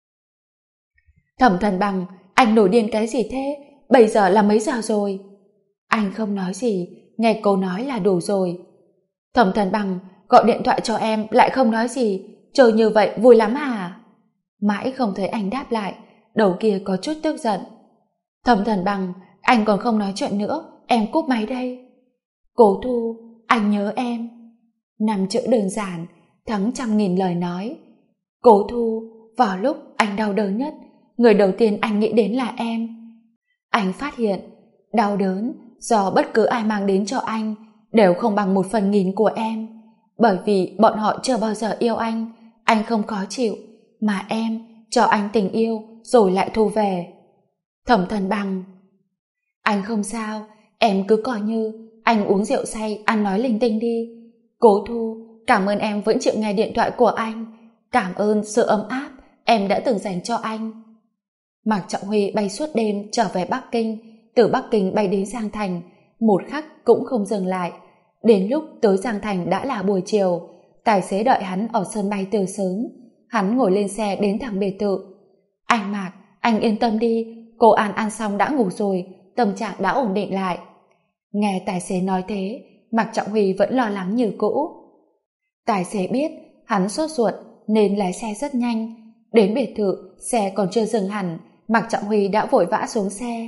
Thẩm Thần Bằng, anh nổi điên cái gì thế? Bây giờ là mấy giờ rồi? Anh không nói gì, nghe cô nói là đủ rồi. Thẩm Thần Bằng, gọi điện thoại cho em lại không nói gì, chơi như vậy vui lắm hả? Mãi không thấy anh đáp lại, đầu kia có chút tức giận. Thẩm Thần Bằng, anh còn không nói chuyện nữa, em cúp máy đây. Cố Thu, anh nhớ em. 5 chữ đơn giản, thắng 100.000 lời nói. Cố Thu, vào lúc anh đau đớn nhất, người đầu tiên anh nghĩ đến là em. Anh phát hiện, đau đớn do bất cứ ai mang đến cho anh đều không bằng 1/1000 của em. Bởi vì bọn họ chưa bao giờ yêu anh không khó chịu, mà em cho anh tình yêu rồi lại thu về. Thẩm Thần Bằng, anh không sao, em cứ coi như anh uống rượu say ăn nói linh tinh đi. Cố Thu, cảm ơn em vẫn chịu nghe điện thoại của anh, cảm ơn sự ấm áp em đã từng dành cho anh. Mạc Trọng Huy bay suốt đêm trở về Bắc Kinh, từ Bắc Kinh bay đến Giang Thành, một khắc cũng không dừng lại. Đến lúc tới Giang Thành đã là buổi chiều, tài xế đợi hắn ở sân bay từ sớm. Hắn ngồi lên xe đến thẳng biệt thự. Anh Mạc, anh yên tâm đi, cô An ăn xong đã ngủ rồi, tâm trạng đã ổn định lại. Nghe tài xế nói thế, Mạc Trọng Huy vẫn lo lắng như cũ. Tài xế biết hắn sốt ruột nên lái xe rất nhanh. Đến biệt thự, xe còn chưa dừng hẳn, Mạc Trọng Huy đã vội vã xuống xe.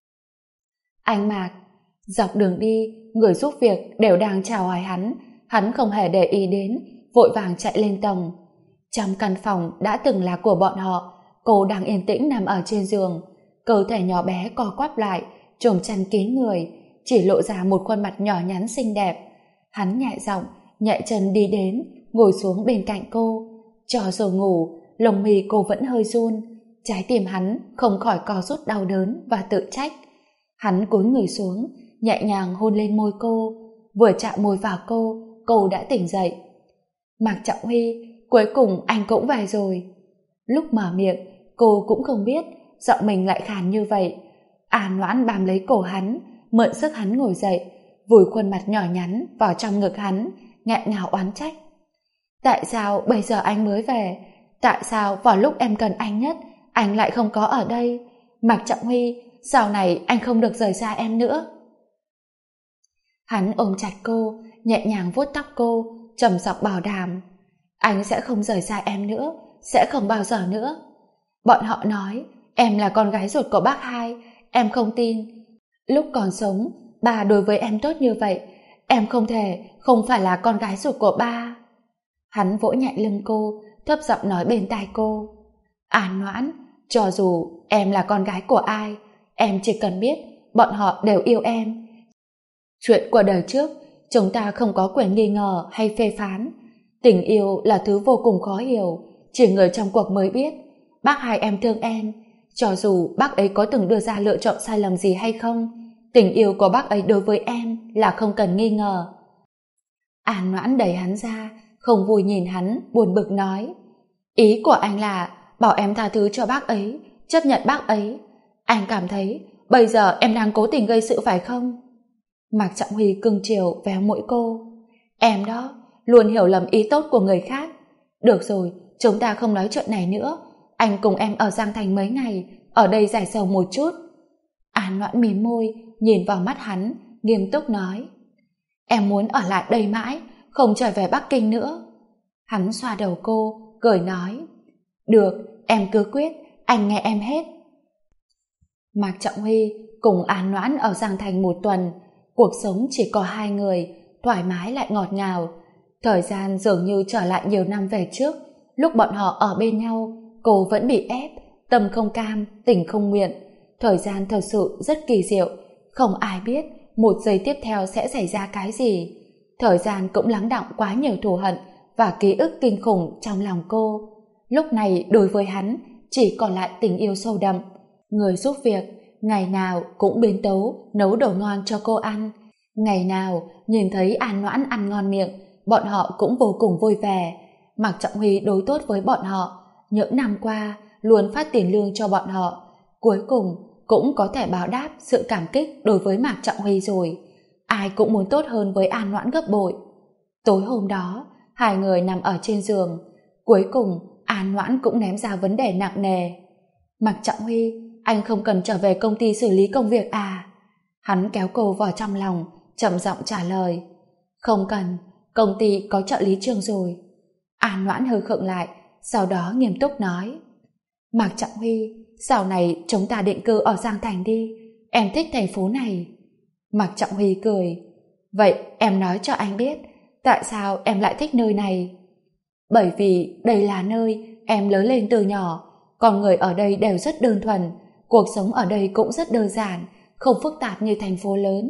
Anh Mạc, dọc đường đi, người giúp việc đều đang chào hỏi hắn không hề để ý đến, vội vàng chạy lên tầng. Trong căn phòng đã từng là của bọn họ, cô đang yên tĩnh nằm ở trên giường, cơ thể nhỏ bé co quắp lại, chồm chăn kín người, chỉ lộ ra một khuôn mặt nhỏ nhắn xinh đẹp. Hắn nhẹ giọng, nhẹ chân đi đến, ngồi xuống bên cạnh cô. Cho dù ngủ, lông mi cô vẫn hơi run, trái tim hắn không khỏi co rút đau đớn và tự trách. Hắn cúi người xuống, nhẹ nhàng hôn lên môi cô, vừa chạm môi vào cô đã tỉnh dậy. Mạc Trọng Huy, cuối cùng anh cũng về rồi. Lúc mở miệng, cô cũng không biết giọng mình lại khàn như vậy. An Noãn bám lấy cổ hắn, mượn sức hắn ngồi dậy, vùi khuôn mặt nhỏ nhắn vào trong ngực hắn, nghẹn ngào oán trách. Tại sao bây giờ anh mới về? Tại sao vào lúc em cần anh nhất, anh lại không có ở đây? Mạc Trọng Huy, sau này anh không được rời xa em nữa. Hắn ôm chặt cô, nhẹ nhàng vuốt tóc cô, trầm giọng bảo đảm, anh sẽ không rời xa em nữa, sẽ không bao giờ nữa. Bọn họ nói em là con gái ruột của bác hai, em không tin. Lúc còn sống, Ba đối với em tốt như vậy, em không phải là con gái ruột của ba. Hắn vỗ nhẹ lưng cô, thấp giọng nói bên tai cô. An Noãn, cho dù em là con gái của ai, em chỉ cần biết bọn họ đều yêu em. Chuyện của đời trước, chúng ta không có quyền nghi ngờ hay phê phán. Tình yêu là thứ vô cùng khó hiểu, chỉ người trong cuộc mới biết. Bác hai em thương em, cho dù bác ấy có từng đưa ra lựa chọn sai lầm gì hay không, tình yêu của bác ấy đối với em là không cần nghi ngờ. An Noãn đẩy hắn ra, không vui nhìn hắn, buồn bực nói. Ý của anh là bảo em tha thứ cho bác ấy, chấp nhận bác ấy. Anh cảm thấy bây giờ em đang cố tình gây sự phải không? Mạc Trọng Huy cưng chiều véo mũi cô. Em đó, luôn hiểu lầm ý tốt của người khác. Được rồi, chúng ta không nói chuyện này nữa. Anh cùng em ở Giang Thành mấy ngày, ở đây giải sầu một chút. An Noãn mím môi, nhìn vào mắt hắn, nghiêm túc nói. Em muốn ở lại đây mãi, không trở về Bắc Kinh nữa. Hắn xoa đầu cô, cười nói. Được, em cứ quyết, anh nghe em hết. Mạc Trọng Huy cùng An Noãn ở Giang Thành một tuần, cuộc sống chỉ có hai người, thoải mái lại ngọt ngào. Thời gian dường như trở lại nhiều năm về trước, lúc bọn họ ở bên nhau, cô vẫn bị ép, tâm không cam, tình không nguyện. Thời gian thật sự rất kỳ diệu, không ai biết một giây tiếp theo sẽ xảy ra cái gì. Thời gian cũng lắng đọng quá nhiều thù hận và ký ức kinh khủng trong lòng cô. Lúc này đối với hắn chỉ còn lại tình yêu sâu đậm. Người giúp việc, ngày nào cũng biến tấu nấu đồ ngon cho cô ăn. Ngày nào nhìn thấy An Noãn ăn ngon miệng, bọn họ cũng vô cùng vui vẻ. Mạc Trọng Huy đối tốt với bọn họ, những năm qua luôn phát tiền lương cho bọn họ. Cuối cùng cũng có thể báo đáp sự cảm kích đối với Mạc Trọng Huy rồi. Ai cũng muốn tốt hơn với An Noãn gấp bội. Tối hôm đó, hai người nằm ở trên giường. Cuối cùng, An Noãn cũng ném ra vấn đề nặng nề. Mạc Trọng Huy, anh không cần trở về công ty xử lý công việc à? Hắn kéo cô vào trong lòng, trầm giọng trả lời. Không cần, công ty có trợ lý Trương rồi. An Noãn hơi khựng lại, sau đó nghiêm túc nói. Mạc Trọng Huy, sau này chúng ta định cư ở Giang Thành đi, em thích thành phố này. Mạc Trọng Huy cười. Vậy em nói cho anh biết, tại sao em lại thích nơi này? Bởi vì đây là nơi em lớn lên từ nhỏ, con người ở đây đều rất đơn thuần, cuộc sống ở đây cũng rất đơn giản, không phức tạp như thành phố lớn.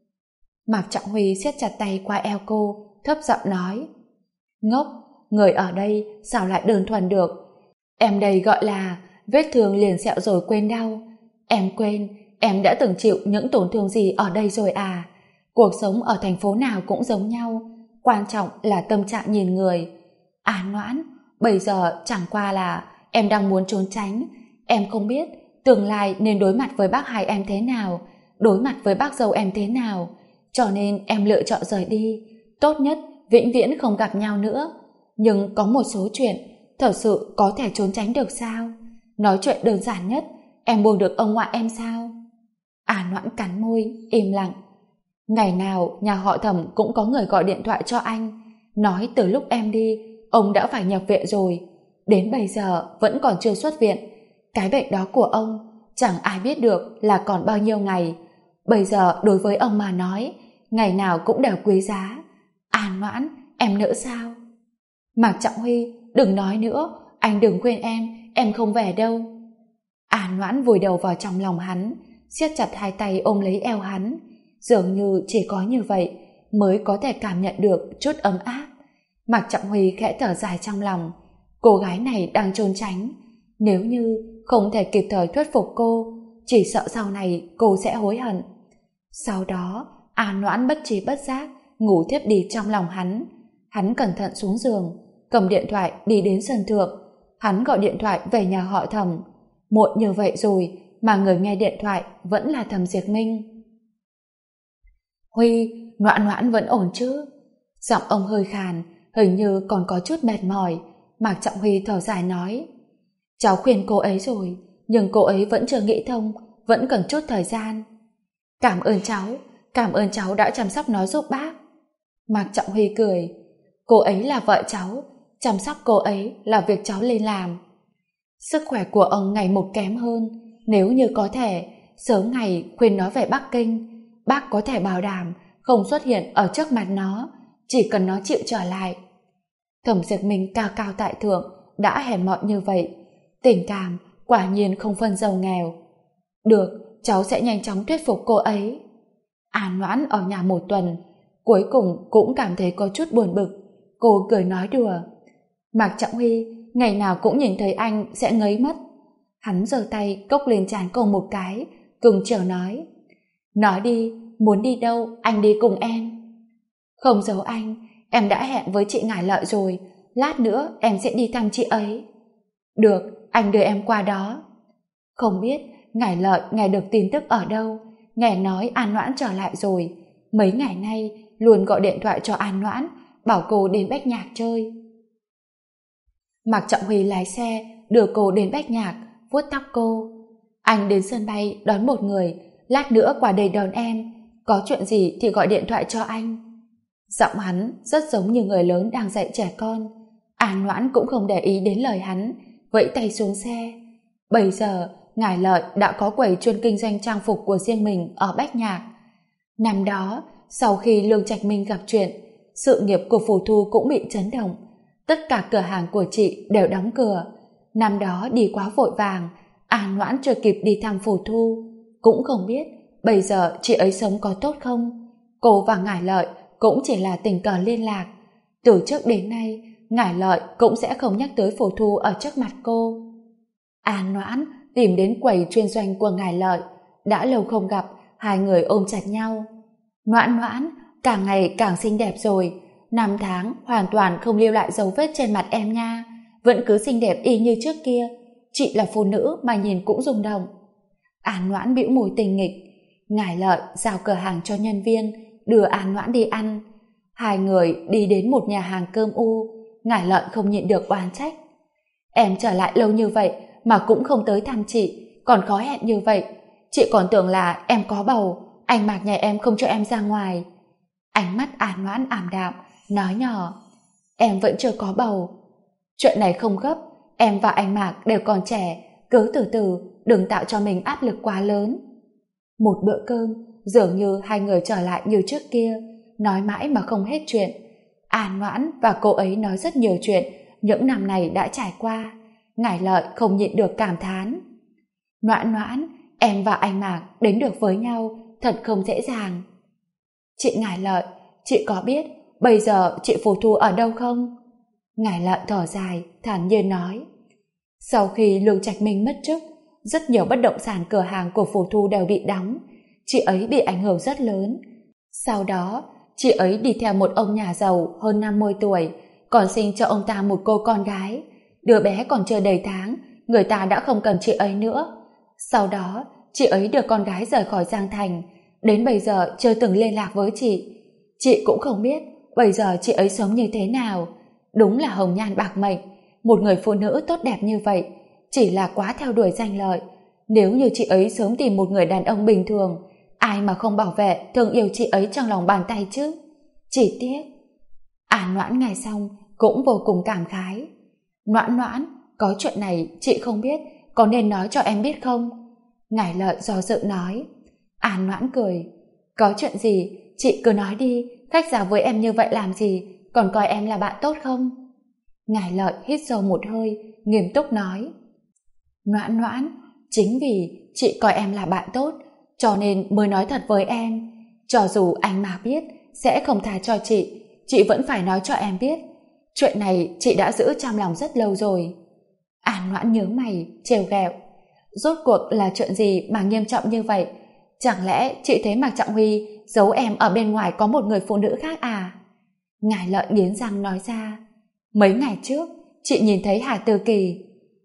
Mạc Trọng Huy siết chặt tay qua eo cô, thấp giọng nói. Ngốc, người ở đây sao lại đơn thuần được? Em đây gọi là vết thương liền sẹo rồi quên đau. Em quên em đã từng chịu những tổn thương gì ở đây rồi à? Cuộc sống ở thành phố nào cũng giống nhau, quan trọng là tâm trạng nhìn người. An Noãn, bây giờ chẳng qua là em đang muốn trốn tránh. Em không biết tương lai nên đối mặt với bác hai em thế nào, đối mặt với bác dâu em thế nào, cho nên em lựa chọn rời đi. Tốt nhất vĩnh viễn không gặp nhau nữa. Nhưng có một số chuyện thật sự có thể trốn tránh được sao? Nói chuyện đơn giản nhất, em buông được ông ngoại em sao? An Noãn cắn môi, im lặng. Ngày nào nhà họ Thẩm cũng có người gọi điện thoại cho anh, nói từ lúc em đi, ông đã phải nhập viện rồi, đến bây giờ vẫn còn chưa xuất viện. Cái bệnh đó của ông chẳng ai biết được là còn bao nhiêu ngày. Bây giờ đối với ông mà nói, ngày nào cũng đều quý giá. An Noãn, em nỡ sao? Mạc Trọng Huy, đừng nói nữa, anh đừng khuyên em không về đâu. An Noãn vùi đầu vào trong lòng hắn, siết chặt hai tay ôm lấy eo hắn. Dường như chỉ có như vậy mới có thể cảm nhận được chút ấm áp. Mạc Trọng Huy khẽ thở dài trong lòng. Cô gái này đang trốn tránh. Nếu như không thể kịp thời thuyết phục cô, chỉ sợ sau này cô sẽ hối hận. Sau đó, An Noãn bất trí bất giác ngủ thiếp đi trong lòng hắn. Hắn cẩn thận xuống giường, cầm điện thoại đi đến sân thượng. Hắn gọi điện thoại về nhà họ Thẩm. Muộn như vậy rồi mà người nghe điện thoại vẫn là Thẩm Diệp Minh. Huy, Noãn Noãn vẫn ổn chứ? Giọng ông hơi khàn, hình như còn có chút mệt mỏi. Mạc Trọng Huy thở dài nói. Cháu khuyên cô ấy rồi, nhưng cô ấy vẫn chưa nghĩ thông, vẫn cần chút thời gian. Cảm ơn cháu đã chăm sóc nó giúp bác. Mạc Trọng Huy cười. Cô ấy là vợ cháu, chăm sóc cô ấy là việc cháu lên làm. Sức khỏe của ông ngày một kém hơn, nếu như có thể, sớm ngày khuyên nó về Bắc Kinh. bác có thể bảo đảm không xuất hiện ở trước mặt nó, chỉ cần nó chịu trở lại. Thẩm Diệp Minh cao cao tại thượng, đã hèn mọn như vậy. Tình cảm quả nhiên không phân giàu nghèo. Được, cháu sẽ nhanh chóng thuyết phục cô ấy. An Noãn ở nhà một tuần, cuối cùng cũng cảm thấy có chút buồn bực. Cô cười nói đùa. Mạc Trọng Huy, ngày nào cũng nhìn thấy anh sẽ ngấy mất. Hắn giơ tay cốc lên trán cô một cái, cưng chiều nói. Nói đi, muốn đi đâu, anh đi cùng em. Không giấu anh, em đã hẹn với chị Ngải Lợi rồi, lát nữa em sẽ đi thăm chị ấy. Được, anh đưa em qua đó. Không biết Ngải Lợi nghe được tin tức ở đâu, nghe nói An Noãn trở lại rồi. Mấy ngày nay luôn gọi điện thoại cho An Noãn, bảo cô đến Bách Nhạc chơi. Mạc Trọng Huy lái xe đưa cô đến Bách Nhạc, vuốt tóc cô. Anh đến sân bay đón một người, lát nữa qua đây đón em, có chuyện gì thì gọi điện thoại cho anh. Giọng hắn rất giống như người lớn đang dạy trẻ con. An Noãn cũng không để ý đến lời hắn, vẫy tay xuống xe. Bây giờ Ngải Lợi đã có quầy chuyên kinh doanh trang phục của riêng mình ở Bách Nhạc. Năm đó, sau khi Lương Trạch Minh gặp chuyện, sự nghiệp của Phù Thu cũng bị chấn động. Tất cả cửa hàng của chị đều đóng cửa. Năm đó đi quá vội vàng, An Noãn chưa kịp đi thăm Phù Thu. Cũng không biết bây giờ chị ấy sống có tốt không. Cô và Ngải Lợi cũng chỉ là tình cờ liên lạc. Từ trước đến nay, Ngải Lợi cũng sẽ không nhắc tới Phù Thu ở trước mặt cô. An Noãn tìm đến quầy chuyên doanh của Ngải Lợi. Đã lâu không gặp, hai người ôm chặt nhau. Noãn Noãn, càng ngày càng xinh đẹp rồi. 5 tháng hoàn toàn không lưu lại dấu vết trên mặt em nha. Vẫn cứ xinh đẹp y như trước kia. Chị là phụ nữ mà nhìn cũng rung động. An Noãn bĩu môi tình nghịch. Ngải Lợi giao cửa hàng cho nhân viên, đưa An Noãn đi ăn. Hai người đi đến một nhà hàng cơm u. Ngải Lợi không nhịn được oán trách. Em trở lại lâu như vậy mà cũng không tới thăm chị, còn khó hẹn như vậy. Chị còn tưởng là em có bầu, anh Mạc nhà em không cho em ra ngoài. Ánh mắt An Noãn ảm đạm, nói nhỏ. Em vẫn chưa có bầu. Chuyện này không gấp, em và anh Mạc đều còn trẻ, cứ từ từ, đừng tạo cho mình áp lực quá lớn. Một bữa cơm, dường như hai người trở lại như trước kia, nói mãi mà không hết chuyện. An Noãn và cô ấy nói rất nhiều chuyện những năm này đã trải qua. Ngải Lợi không nhịn được cảm thán. Noãn Noãn, em và anh Mạc đến được với nhau thật không dễ dàng. Chị Ngải Lợi, chị có biết bây giờ chị Phù Thu ở đâu không? Ngải Lợi thở dài, thản nhiên nói. Sau khi Lương Trạch Minh mất chức, rất nhiều bất động sản cửa hàng của Phù Thu đều bị đóng. Chị ấy bị ảnh hưởng rất lớn. Sau đó, chị ấy đi theo một ông nhà giàu hơn 50 tuổi, còn sinh cho ông ta một cô con gái. Đứa bé còn chưa đầy tháng, người ta đã không cần chị ấy nữa. Sau đó, chị ấy đưa con gái rời khỏi Giang Thành, đến bây giờ chưa từng liên lạc với chị. Chị cũng không biết bây giờ chị ấy sống như thế nào. Đúng là hồng nhan bạc mệnh, một người phụ nữ tốt đẹp như vậy, chỉ là quá theo đuổi danh lợi. Nếu như chị ấy sớm tìm một người đàn ông bình thường, ai mà không bảo vệ, thương yêu chị ấy trong lòng bàn tay chứ. Chỉ tiếc. An Noãn nghe xong cũng vô cùng cảm khái. Noãn Noãn, có chuyện này chị không biết, có nên nói cho em biết không? Ngải Lợi do dự nói. An Noãn cười. Có chuyện gì, chị cứ nói đi, khách sáo với em như vậy làm gì, còn coi em là bạn tốt không? Ngải Lợi hít sâu một hơi, nghiêm túc nói. Noãn Noãn, chính vì chị coi em là bạn tốt, cho nên mới nói thật với em. Cho dù anh mà biết, sẽ không tha cho chị vẫn phải nói cho em biết. Chuyện này chị đã giữ trong lòng rất lâu rồi. An Noãn nhớ mày, trêu ghẹo. Rốt cuộc là chuyện gì mà nghiêm trọng như vậy? Chẳng lẽ chị thấy Mạc Trọng Huy giấu em ở bên ngoài có một người phụ nữ khác à? Ngải Lợi nghiến răng nói ra. Mấy ngày trước, chị nhìn thấy Hà Tư Kỳ.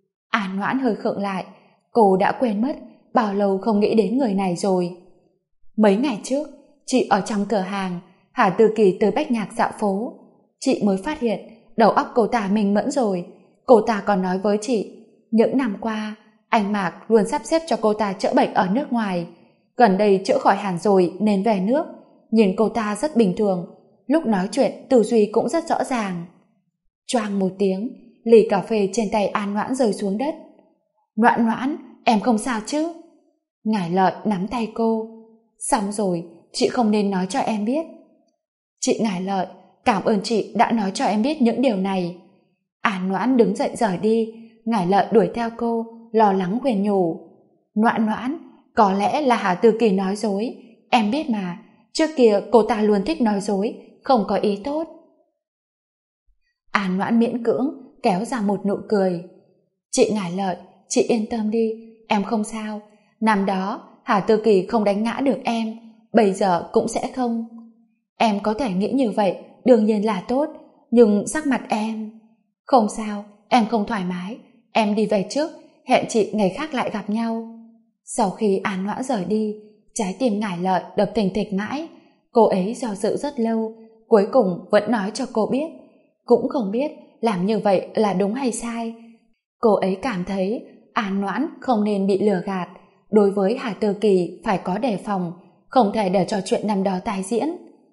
An Noãn hơi khựng lại, cô đã quên mất bao lâu không nghĩ đến người này rồi. Mấy ngày trước, chị ở trong cửa hàng, Hà Tư Kỳ tới Bách Nhạc dạo phố. Chị mới phát hiện đầu óc cô ta minh mẫn rồi. Cô ta còn nói với chị, những năm qua, anh Mạc luôn sắp xếp cho cô ta chữa bệnh ở nước ngoài. Gần đây chữa khỏi hẳn rồi nên về nước. Nhìn cô ta rất bình thường, lúc nói chuyện tư duy cũng rất rõ ràng. Choang một tiếng, ly cà phê trên tay An Noãn rơi xuống đất. Noãn Noãn, em không sao chứ? Ngải Lợi nắm tay cô. Xong rồi, chị không nên nói cho em biết. Chị Ngải Lợi, cảm ơn chị đã nói cho em biết những điều này. An Noãn đứng dậy rời đi, Ngải Lợi đuổi theo cô, lo lắng khuyên nhủ. Noãn Noãn, có lẽ là Hà Tư Kỳ nói dối, em biết mà, trước kia cô ta luôn thích nói dối, không có ý tốt. An Noãn miễn cưỡng kéo ra một nụ cười. Chị Ngải Lợi, chị yên tâm đi, em không sao. Năm đó Hà Tư Kỳ không đánh ngã được em, bây giờ cũng sẽ không. Em có thể nghĩ như vậy, đương nhiên là tốt, nhưng sắc mặt em... Không sao, em không thoải mái, em đi về trước, hẹn chị ngày khác lại gặp nhau. Sau khi An Noãn rời đi, trái tim Ngải Lợi đập thình thịch mãi. Cô ấy do dự rất lâu, cuối cùng vẫn nói cho cô biết. Cũng không biết làm như vậy là đúng hay sai. Cô ấy cảm thấy An Noãn không nên bị lừa gạt, đối với Hà Tư Kỳ phải có đề phòng, không thể để cho chuyện năm đó tái diễn.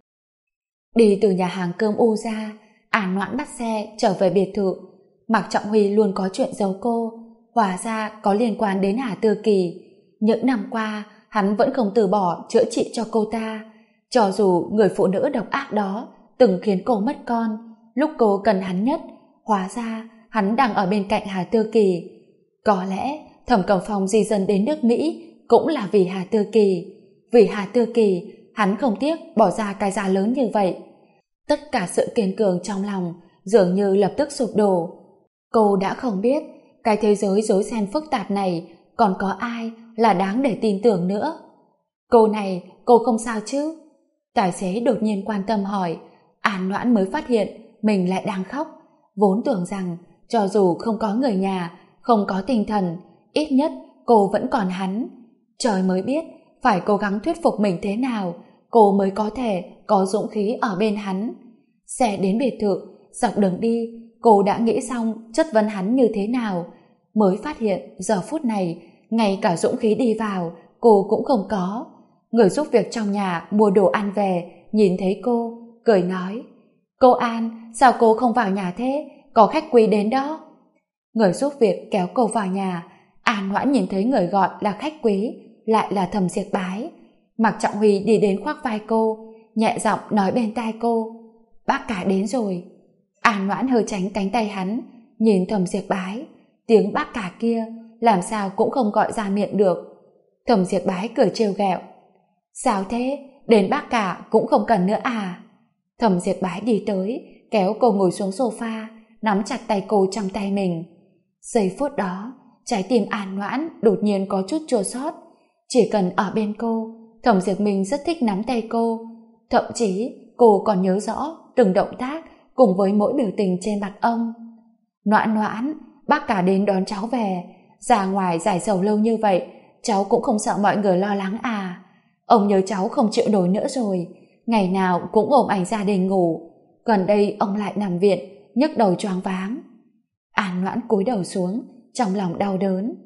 Đi từ nhà hàng cơm U ra, An Noãn bắt xe trở về biệt thự. Mạc Trọng Huy luôn có chuyện giấu cô, hóa ra có liên quan đến Hà Tư Kỳ. Những năm qua, hắn vẫn không từ bỏ chữa trị cho cô ta, cho dù người phụ nữ độc ác đó từng khiến cô mất con. Lúc cô cần hắn nhất, hóa ra hắn đang ở bên cạnh Hà Tư Kỳ. Có lẽ Thẩm Cẩm Phong di dân đến nước Mỹ cũng là vì Hà Tư Kỳ. Vì Hà Tư Kỳ, hắn không tiếc bỏ ra cái giá lớn như vậy. Tất cả sự kiên cường trong lòng dường như lập tức sụp đổ. Cô đã không biết cái thế giới rối ren phức tạp này còn có ai là đáng để tin tưởng nữa. Cô này, cô không sao chứ? Tài xế đột nhiên quan tâm hỏi. An Noãn mới phát hiện mình lại đang khóc, vốn tưởng rằng cho dù không có người nhà, không có tinh thần, ít nhất cô vẫn còn hắn. Trời mới biết phải cố gắng thuyết phục mình thế nào cô mới có thể có dũng khí ở bên hắn. Xe đến biệt thự, dọc đường đi cô đã nghĩ xong chất vấn hắn như thế nào, mới phát hiện giờ phút này ngay cả dũng khí đi vào cô cũng không có. Người giúp việc trong nhà mua đồ ăn về nhìn thấy cô, cười nói: Cô An, sao cô không vào nhà thế? Có khách quý đến đó. Người giúp việc kéo cô vào nhà. An Noãn nhìn thấy người gọi là khách quý lại là Thẩm Diệt Bái. Mạc Trọng Huy đi đến khoác vai cô, nhẹ giọng nói bên tai cô: Bác cả đến rồi. An Noãn hơi tránh cánh tay hắn, nhìn Thẩm Diệt Bái. Tiếng bác cả kia làm sao cũng không gọi ra miệng được. Thẩm Diệt Bái cười trêu ghẹo: Sao thế, đến bác cả cũng không cần nữa à? Thẩm Diệt Bái đi tới, kéo cô ngồi xuống sofa, nắm chặt tay cô trong tay mình. Giây phút đó, trái tim An Noãn đột nhiên có chút chua xót. Chỉ cần ở bên cô, Thẩm Diệt Minh rất thích nắm tay cô. Thậm chí cô còn nhớ rõ từng động tác cùng với mỗi biểu tình trên mặt ông. Noãn Noãn, bác cả đến đón cháu về. Ra ngoài giải sầu lâu như vậy, cháu cũng không sợ mọi người lo lắng à? Ông nhớ cháu không chịu nổi nữa rồi, ngày nào cũng ôm ảnh gia đình ngủ. Gần đây ông lại nằm viện, nhức đầu choáng váng. An Noãn cúi đầu xuống, trong lòng đau đớn.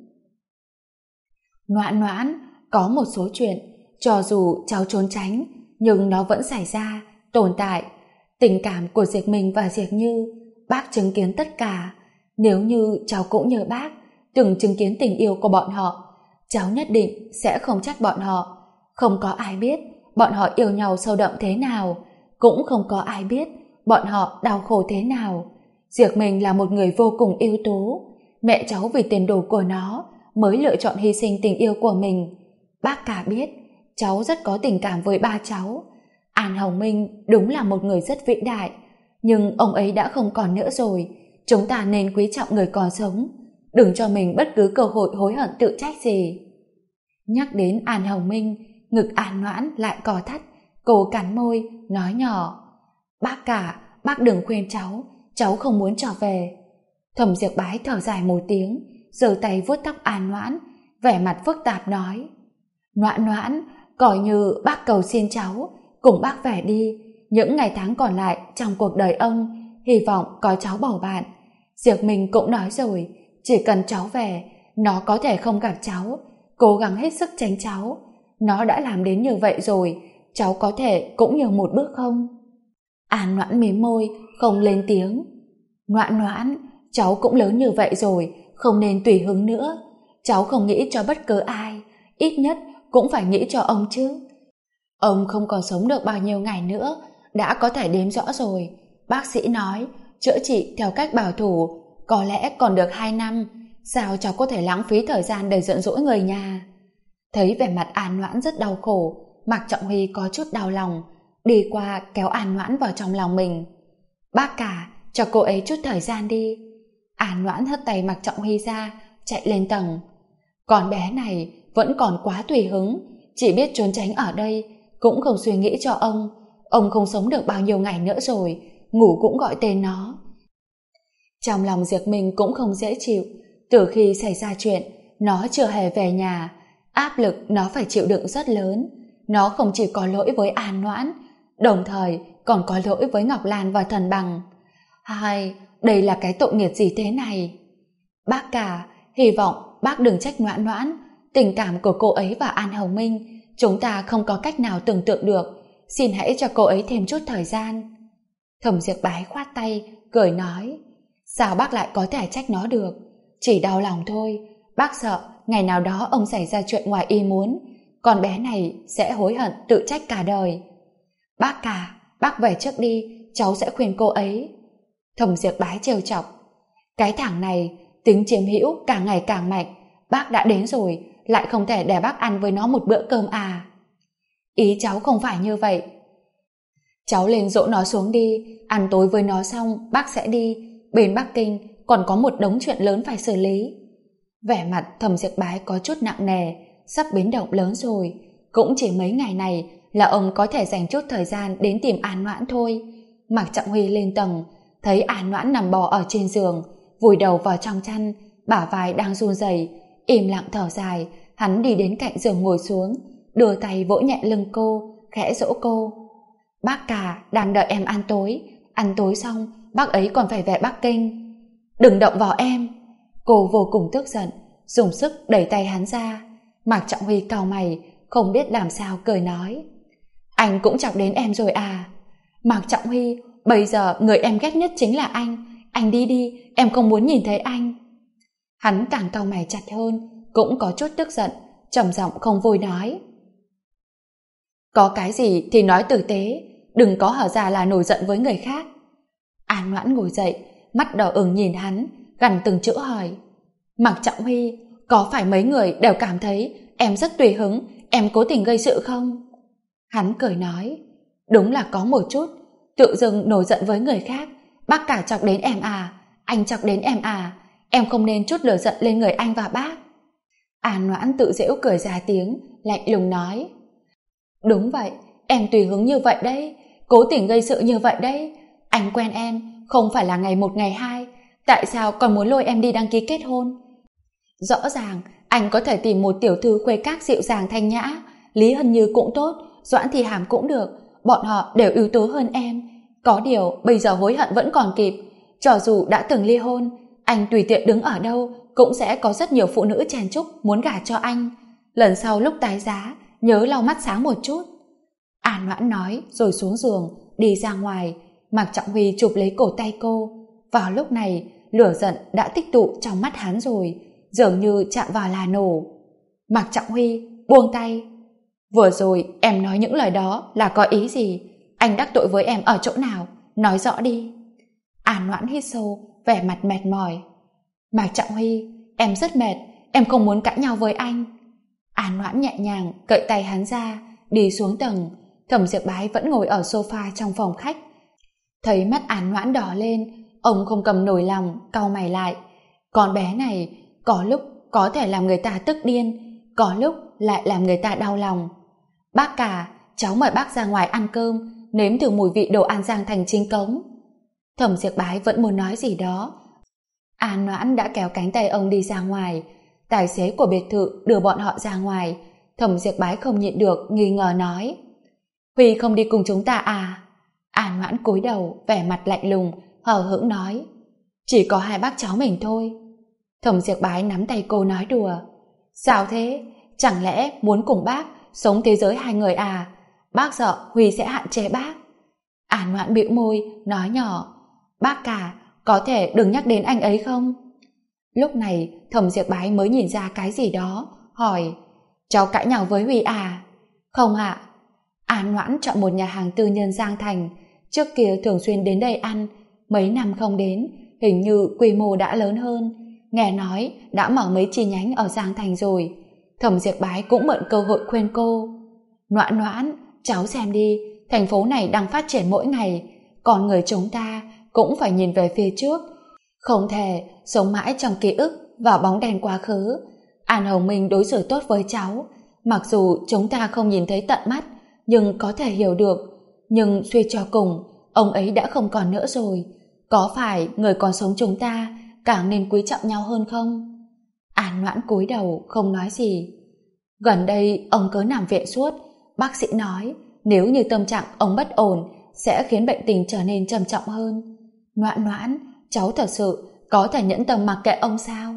Noãn Noãn, có một số chuyện, cho dù cháu trốn tránh, nhưng nó vẫn xảy ra, tồn tại. Tình cảm của Diệp Minh và Diệp Như, bác chứng kiến tất cả. Nếu như cháu cũng như bác, từng chứng kiến tình yêu của bọn họ, cháu nhất định sẽ không trách bọn họ. Không có ai biết bọn họ yêu nhau sâu đậm thế nào, cũng không có ai biết bọn họ đau khổ thế nào. Diệp Minh là một người vô cùng ưu tú. Mẹ cháu vì tiền đồ của nó mới lựa chọn hy sinh tình yêu của mình. Bác cả biết cháu rất có tình cảm với ba cháu. An Hồng Minh đúng là một người rất vĩ đại, nhưng ông ấy đã không còn nữa rồi. Chúng ta nên quý trọng người còn sống, đừng cho mình bất cứ cơ hội hối hận tự trách gì. Nhắc đến An Hồng Minh, ngực An Noãn lại cò thắt. Cô cắn môi, nói nhỏ: Bác cả, bác đừng khuyên cháu không muốn trở về. Thẩm Diệp Bái thở dài một tiếng, giơ tay vuốt tóc An Noãn, vẻ mặt phức tạp nói: Noãn Noãn, coi như bác cầu xin cháu, cùng bác về đi. Những ngày tháng còn lại trong cuộc đời ông, hy vọng có cháu bầu bạn. Diệp Minh cũng nói rồi, chỉ cần cháu về, nó có thể không gặp cháu, cố gắng hết sức tránh cháu. Nó đã làm đến như vậy rồi, cháu có thể cũng nhường một bước không? An Noãn mím môi, không lên tiếng. Noãn Noãn, cháu cũng lớn như vậy rồi, không nên tùy hứng nữa. Cháu không nghĩ cho bất cứ ai, ít nhất cũng phải nghĩ cho ông chứ. Ông không còn sống được bao nhiêu ngày nữa, đã có thể đếm rõ rồi. Bác sĩ nói, chữa trị theo cách bảo thủ, có lẽ còn được 2 năm, sao cháu có thể lãng phí thời gian để giận dỗi người nhà. Thấy vẻ mặt An Noãn rất đau khổ, Mạc Trọng Huy có chút đau lòng, đi qua kéo An Noãn vào trong lòng mình. Bác cả, cho cô ấy chút thời gian đi. An Noãn hất tay Mạc Trọng Huy ra, chạy lên tầng. Con bé này vẫn còn quá tùy hứng, chỉ biết trốn tránh ở đây, cũng không suy nghĩ cho ông. Ông không sống được bao nhiêu ngày nữa rồi, ngủ cũng gọi tên nó. Trong lòng Diệp Minh cũng không dễ chịu. Từ khi xảy ra chuyện, nó chưa hề về nhà. Áp lực nó phải chịu đựng rất lớn. Nó không chỉ có lỗi với An Noãn, đồng thời còn có lỗi với Ngọc Lan và Thần Bằng. Hai, đây là cái tội nghiệp gì thế này? Bác cả, hy vọng bác đừng trách Noãn Noãn. Tình cảm của cô ấy và An Hồng Minh chúng ta không có cách nào tưởng tượng được. Xin hãy cho cô ấy thêm chút thời gian. Thẩm Diệp Bái khoát tay, cười nói, sao bác lại có thể trách nó được? Chỉ đau lòng thôi. Bác sợ ngày nào đó ông xảy ra chuyện ngoài ý muốn, con bé này sẽ hối hận tự trách cả đời. Bác cả, bác về trước đi, cháu sẽ khuyên cô ấy. Thẩm Diệp Bái trêu chọc, cái thằng này tính chiếm hữu càng ngày càng mạnh. Bác đã đến rồi, lại không thể để bác ăn với nó một bữa cơm à? Ý cháu không phải như vậy. Cháu lên dỗ nó xuống đi, ăn tối với nó xong bác sẽ đi. Bên Bắc Kinh còn có một đống chuyện lớn phải xử lý. Vẻ mặt Thẩm Diệp Bái có chút nặng nề, sắp biến động lớn rồi. Cũng chỉ mấy ngày này là ông có thể dành chút thời gian đến tìm An Noãn thôi. Mạc Trọng Huy lên tầng, thấy An Noãn nằm bò ở trên giường, vùi đầu vào trong chăn, bả vai đang run rẩy, im lặng thở dài. Hắn đi đến cạnh giường ngồi xuống, đưa tay vỗ nhẹ lưng cô, khẽ dỗ cô. Bác cả đang đợi em ăn tối xong bác ấy còn phải về Bắc Kinh. Đừng động vào em. Cô vô cùng tức giận, dùng sức đẩy tay hắn ra. Mạc Trọng Huy cau mày, không biết làm sao cười nói, anh cũng chọc đến em rồi à? Mạc Trọng Huy, bây giờ người em ghét nhất chính là anh đi đi, em không muốn nhìn thấy anh. Hắn càng cau mày chặt hơn, cũng có chút tức giận, trầm giọng không vui nói, có cái gì thì nói tử tế, đừng có hở ra là nổi giận với người khác. An Noãn ngồi dậy, mắt đỏ ửng nhìn hắn, gằn từng chữ hỏi, Mạc Trọng Huy, có phải mấy người đều cảm thấy em rất tùy hứng, em cố tình gây sự không? Hắn cười nói, đúng là có một chút, tự dưng nổi giận với người khác. Bác cả chọc đến em à? Anh chọc đến em à? Em không nên chút lửa giận lên người anh và bác. An Noãn tự giễu cười ra tiếng, lạnh lùng nói, đúng vậy, em tùy hứng như vậy đấy, cố tình gây sự như vậy đấy. Anh quen em không phải là ngày một ngày hai, tại sao còn muốn lôi em đi đăng ký kết hôn? Rõ ràng anh có thể tìm một tiểu thư khuê các dịu dàng thanh nhã, Lý Hân Như cũng tốt, Doãn Thị Hàm cũng được, bọn họ đều ưu tú hơn em. Có điều bây giờ hối hận vẫn còn kịp. Cho dù đã từng ly hôn, anh tùy tiện đứng ở đâu cũng sẽ có rất nhiều phụ nữ chen chúc muốn gả cho anh. Lần sau lúc tái giá nhớ lau mắt sáng một chút. An Noãn nói rồi xuống giường đi ra ngoài. Mạc Trọng Huy chụp lấy cổ tay cô. Vào lúc này lửa giận đã tích tụ trong mắt hắn rồi, dường như chạm vào là nổ. Mạc Trọng Huy buông tay. Vừa rồi em nói những lời đó là có ý gì? Anh đắc tội với em ở chỗ nào? Nói rõ đi. An Noãn hít sâu, vẻ mặt mệt mỏi. Mạc Trọng Huy, em rất mệt, em không muốn cãi nhau với anh. An Noãn nhẹ nhàng cậy tay hắn ra, đi xuống tầng. Thẩm Diệp Bái vẫn ngồi ở sofa trong phòng khách. Thấy mắt An Noãn đỏ lên, ông không cầm nổi lòng, cau mày lại. Con bé này có lúc có thể làm người ta tức điên, có lúc lại làm người ta đau lòng. Bác cả, cháu mời bác ra ngoài ăn cơm, nếm thử mùi vị đồ ăn Giang Thành chính cống. Thẩm Diệp Bái vẫn muốn nói gì đó. An Noãn đã kéo cánh tay ông đi ra ngoài. Tài xế của biệt thự đưa bọn họ ra ngoài. Thẩm Diệp Bái không nhịn được, nghi ngờ nói, Huy không đi cùng chúng ta à? An Noãn cúi đầu, vẻ mặt lạnh lùng, hờ hững nói, chỉ có hai bác cháu mình thôi. Thẩm Diệp Bái nắm tay cô nói đùa, sao thế? Chẳng lẽ muốn cùng bác sống thế giới hai người à? Bác sợ Huy sẽ hạn chế bác. An Noãn bĩu môi, nói nhỏ, bác cả, có thể đừng nhắc đến anh ấy không? Lúc này Thẩm Diệp Bái mới nhìn ra cái gì đó, hỏi, cháu cãi nhau với Huy à? Không ạ. An Noãn chọn một nhà hàng tư nhân Giang Thành. Trước kia thường xuyên đến đây ăn, mấy năm không đến, hình như quy mô đã lớn hơn. Nghe nói đã mở mấy chi nhánh ở Giang Thành rồi. Thẩm Diệp Bái cũng mượn cơ hội khuyên cô. Noãn Noãn, cháu xem đi, thành phố này đang phát triển mỗi ngày, còn người chúng ta cũng phải nhìn về phía trước, không thể sống mãi trong ký ức và bóng đèn quá khứ. An Hồng Minh đối xử tốt với cháu, mặc dù chúng ta không nhìn thấy tận mắt, nhưng có thể hiểu được. Nhưng suy cho cùng, ông ấy đã không còn nữa rồi. Có phải người còn sống chúng ta càng nên quý trọng nhau hơn không? An Noãn cúi đầu không nói gì. Gần đây ông cứ nằm viện suốt, bác sĩ nói nếu như tâm trạng ông bất ổn sẽ khiến bệnh tình trở nên trầm trọng hơn. Noãn Noãn, cháu thật sự có thể nhẫn tâm mặc kệ ông sao?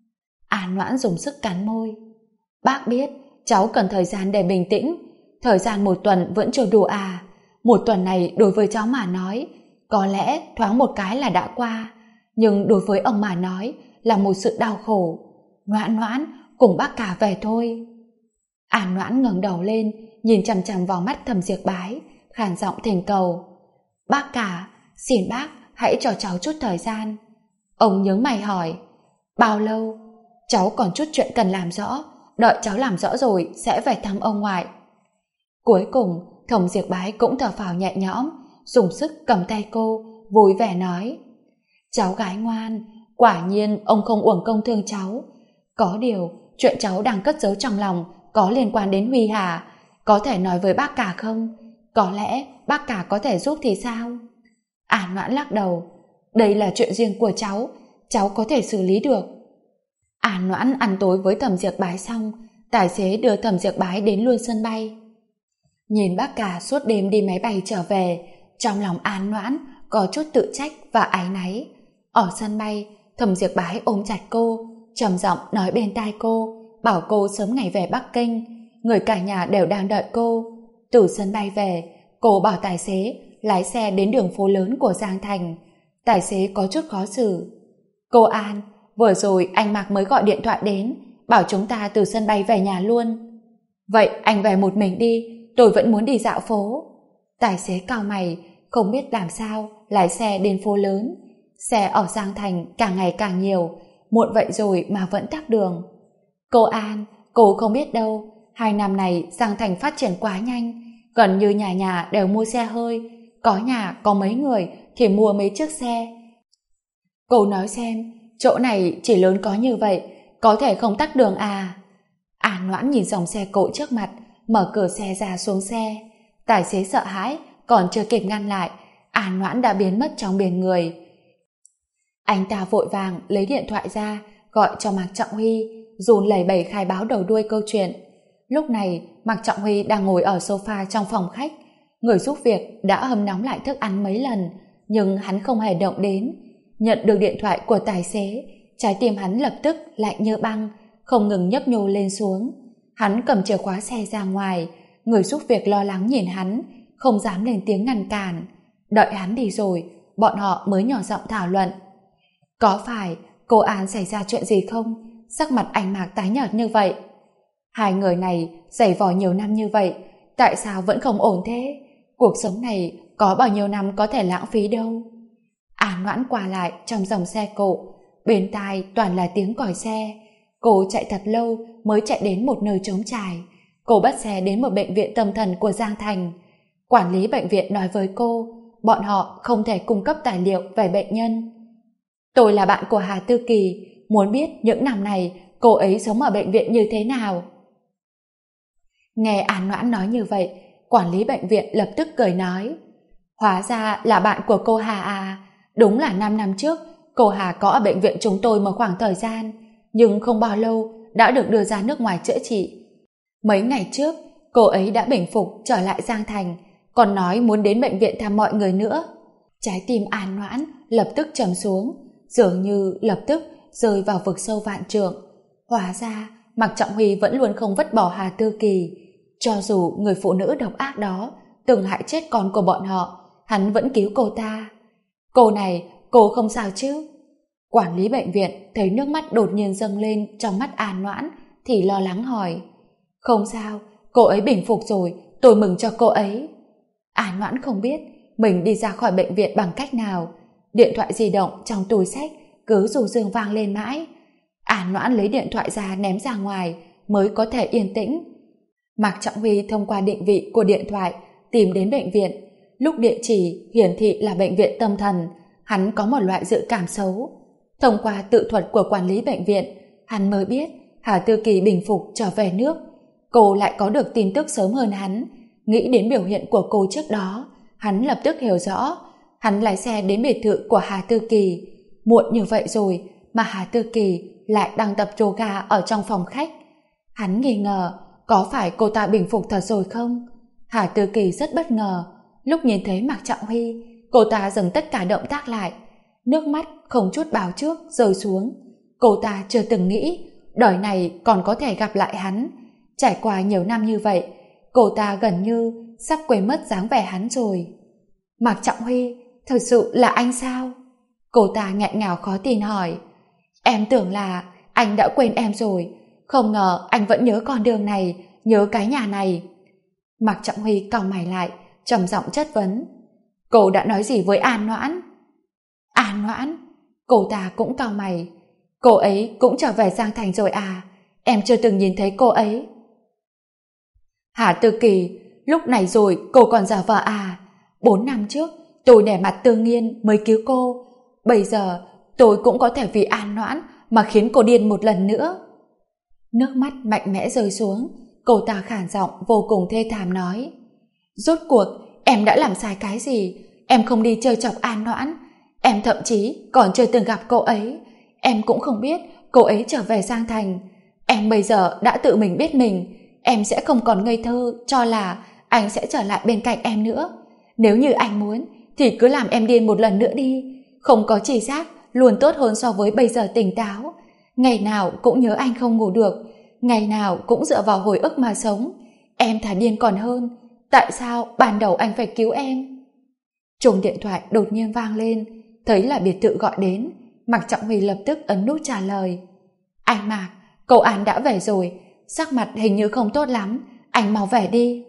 An Noãn dùng sức cắn môi. Bác biết cháu cần thời gian để bình tĩnh. Thời gian 1 tuần vẫn chưa đủ à? 1 tuần này đối với cháu mà nói có lẽ thoáng một cái là đã qua, nhưng đối với ông mà nói là một sự đau khổ. Noãn Noãn, cùng bác cả về thôi. An Noãn ngẩng đầu lên, nhìn chằm chằm vào mắt Thẩm Diệp Bái, khàn giọng thỉnh cầu. Bác cả, xin bác hãy cho cháu chút thời gian. Ông nhướng mày hỏi. Bao lâu? Cháu còn chút chuyện cần làm rõ, đợi cháu làm rõ rồi sẽ về thăm ông ngoại. Cuối cùng Thẩm Diệp Bái cũng thở phào nhẹ nhõm, dùng sức cầm tay cô, vui vẻ nói. Cháu gái ngoan, quả nhiên ông không uổng công thương cháu. Có điều chuyện cháu đang cất giấu trong lòng có liên quan đến Huy Hà, có thể nói với bác cả không? Có lẽ bác cả có thể giúp thì sao? An Noãn lắc đầu. Đây là chuyện riêng của cháu có thể xử lý được. An Noãn ăn tối với Thẩm Diệp Bái xong, tài xế đưa Thẩm Diệp Bái đến luôn sân bay. Nhìn bác cả suốt đêm đi máy bay trở về, trong lòng An Noãn có chút tự trách và áy náy. Ở sân bay, Thẩm Diệp Bái ôm chặt cô, trầm giọng nói bên tai cô, bảo cô sớm ngày về Bắc Kinh. Người cả nhà đều đang đợi cô. Từ sân bay về, cô bảo tài xế lái xe đến đường phố lớn của Giang Thành. Tài xế có chút khó xử. Cô An, vừa rồi anh Mạc mới gọi điện thoại đến, bảo chúng ta từ sân bay về nhà luôn. Vậy anh về một mình đi, tôi vẫn muốn đi dạo phố. Tài xế cau mày, không biết làm sao lái xe đến phố lớn. Xe ở Giang Thành càng ngày càng nhiều, muộn vậy rồi mà vẫn tắc đường. Cô An, cô không biết đâu, 2 năm này Giang Thành phát triển quá nhanh, gần như nhà nhà đều mua xe hơi, có nhà có mấy người thì mua mấy chiếc xe. Cô nói xem, chỗ này chỉ lớn có như vậy, có thể không tắc đường à? An Noãn nhìn dòng xe cộ trước mặt, mở cửa xe ra xuống xe. Tài xế sợ hãi, còn chưa kịp ngăn lại, An Noãn đã biến mất trong biển người. Anh ta vội vàng lấy điện thoại ra, gọi cho Mạc Trọng Huy, run lẩy bẩy khai báo đầu đuôi câu chuyện. Lúc này, Mạc Trọng Huy đang ngồi ở sofa trong phòng khách. Người giúp việc đã hâm nóng lại thức ăn mấy lần, nhưng hắn không hề động đến. Nhận được điện thoại của tài xế, trái tim hắn lập tức lạnh như băng, không ngừng nhấp nhô lên xuống. Hắn cầm chìa khóa xe ra ngoài, người giúp việc lo lắng nhìn hắn, không dám lên tiếng ngăn cản. Đợi hắn đi rồi, bọn họ mới nhỏ giọng thảo luận. Có phải cô An xảy ra chuyện gì không? Sắc mặt anh Mạc tái nhợt như vậy. 2 người này giày vò nhiều năm như vậy, tại sao vẫn không ổn thế? Cuộc sống này có bao nhiêu năm có thể lãng phí đâu. An Noãn qua lại trong dòng xe cộ, bên tai toàn là tiếng còi xe. Cô chạy thật lâu mới chạy đến một nơi trống trải. Cô bắt xe đến một bệnh viện tâm thần của Giang Thành. Quản lý bệnh viện nói với cô, bọn họ không thể cung cấp tài liệu về bệnh nhân. Tôi là bạn của Hà Tư Kỳ, muốn biết những năm này cô ấy sống ở bệnh viện như thế nào. Nghe An Noãn nói như vậy, quản lý bệnh viện lập tức cười nói. Hóa ra là bạn của cô Hà à, đúng là 5 năm trước cô Hà có ở bệnh viện chúng tôi một khoảng thời gian, nhưng không bao lâu đã được đưa ra nước ngoài chữa trị. Mấy ngày trước, cô ấy đã bình phục trở lại Giang Thành, còn nói muốn đến bệnh viện thăm mọi người nữa. Trái tim An Noãn lập tức trầm xuống, dường như lập tức rơi vào vực sâu vạn trượng. Hóa ra, Mạc Trọng Huy vẫn luôn không vứt bỏ Hà Tư Kỳ. Cho dù người phụ nữ độc ác đó từng hại chết con của bọn họ, hắn vẫn cứu cô ta. Cô này, cô không sao chứ? Quản lý bệnh viện thấy nước mắt đột nhiên dâng lên trong mắt An Noãn thì lo lắng hỏi. Không sao, cô ấy bình phục rồi, tôi mừng cho cô ấy. An Noãn không biết mình đi ra khỏi bệnh viện bằng cách nào. Điện thoại di động trong túi xách cứ du dương vang lên mãi. An Noãn lấy điện thoại ra ném ra ngoài mới có thể yên tĩnh. Mạc Trọng Huy thông qua định vị của điện thoại tìm đến bệnh viện. Lúc địa chỉ hiển thị là bệnh viện tâm thần, hắn có một loại dự cảm xấu. Thông qua tự thuật của quản lý bệnh viện, hắn mới biết Hà Tư Kỳ bình phục trở về nước. Cô lại có được tin tức sớm hơn hắn. Nghĩ đến biểu hiện của cô trước đó, hắn lập tức hiểu rõ. Hắn lái xe đến biệt thự của Hà Tư Kỳ. Muộn như vậy rồi mà Hà Tư Kỳ lại đang tập yoga ở trong phòng khách. Hắn nghi ngờ có phải cô ta bình phục thật rồi không? Hà Tư Kỳ rất bất ngờ. Lúc nhìn thấy Mạc Trọng Huy, cô ta dừng tất cả động tác lại. Nước mắt không chút báo trước rơi xuống. Cô ta chưa từng nghĩ đời này còn có thể gặp lại hắn. Trải qua nhiều năm như vậy, cô ta gần như sắp quên mất dáng vẻ hắn rồi. Mạc Trọng Huy, thật sự là anh sao? Cô ta nghẹn ngào khó tin hỏi. Em tưởng là anh đã quên em rồi. Không ngờ anh vẫn nhớ con đường này, nhớ cái nhà này. Mạc Trọng Huy cau mày lại, trầm giọng chất vấn. Cô đã nói gì với An Noãn? An Noãn? Cô ta cũng cau mày. Cô ấy cũng trở về Giang Thành rồi à? Em chưa từng nhìn thấy cô ấy. Hà Tư Kỳ, lúc này rồi cô còn giả vờ à? 4 năm trước tôi nể mặt Tương Nghiên mới cứu cô. Bây giờ tôi cũng có thể vì An Noãn mà khiến cô điên một lần nữa. Nước mắt mạnh mẽ rơi xuống. Cô ta khản giọng vô cùng thê thảm nói. Rốt cuộc em đã làm sai cái gì? Em không đi chơi chọc An Noãn. Em thậm chí còn chưa từng gặp cô ấy. Em cũng không biết cô ấy trở về Giang Thành. Em bây giờ đã tự mình biết mình. Em sẽ không còn ngây thơ cho là anh sẽ trở lại bên cạnh em nữa. Nếu như anh muốn thì cứ làm em điên một lần nữa đi. Không có chỉ giác luôn tốt hơn so với bây giờ tỉnh táo. Ngày nào cũng nhớ anh không ngủ được. Ngày nào cũng dựa vào hồi ức mà sống. Em thà điên còn hơn. Tại sao ban đầu anh phải cứu em? Chuông điện thoại đột nhiên vang lên. Thấy là biệt thự gọi đến. Mạc Trọng Huy lập tức ấn nút trả lời. Anh Mạc, cậu An đã về rồi. Sắc mặt hình như không tốt lắm. Anh mau về đi.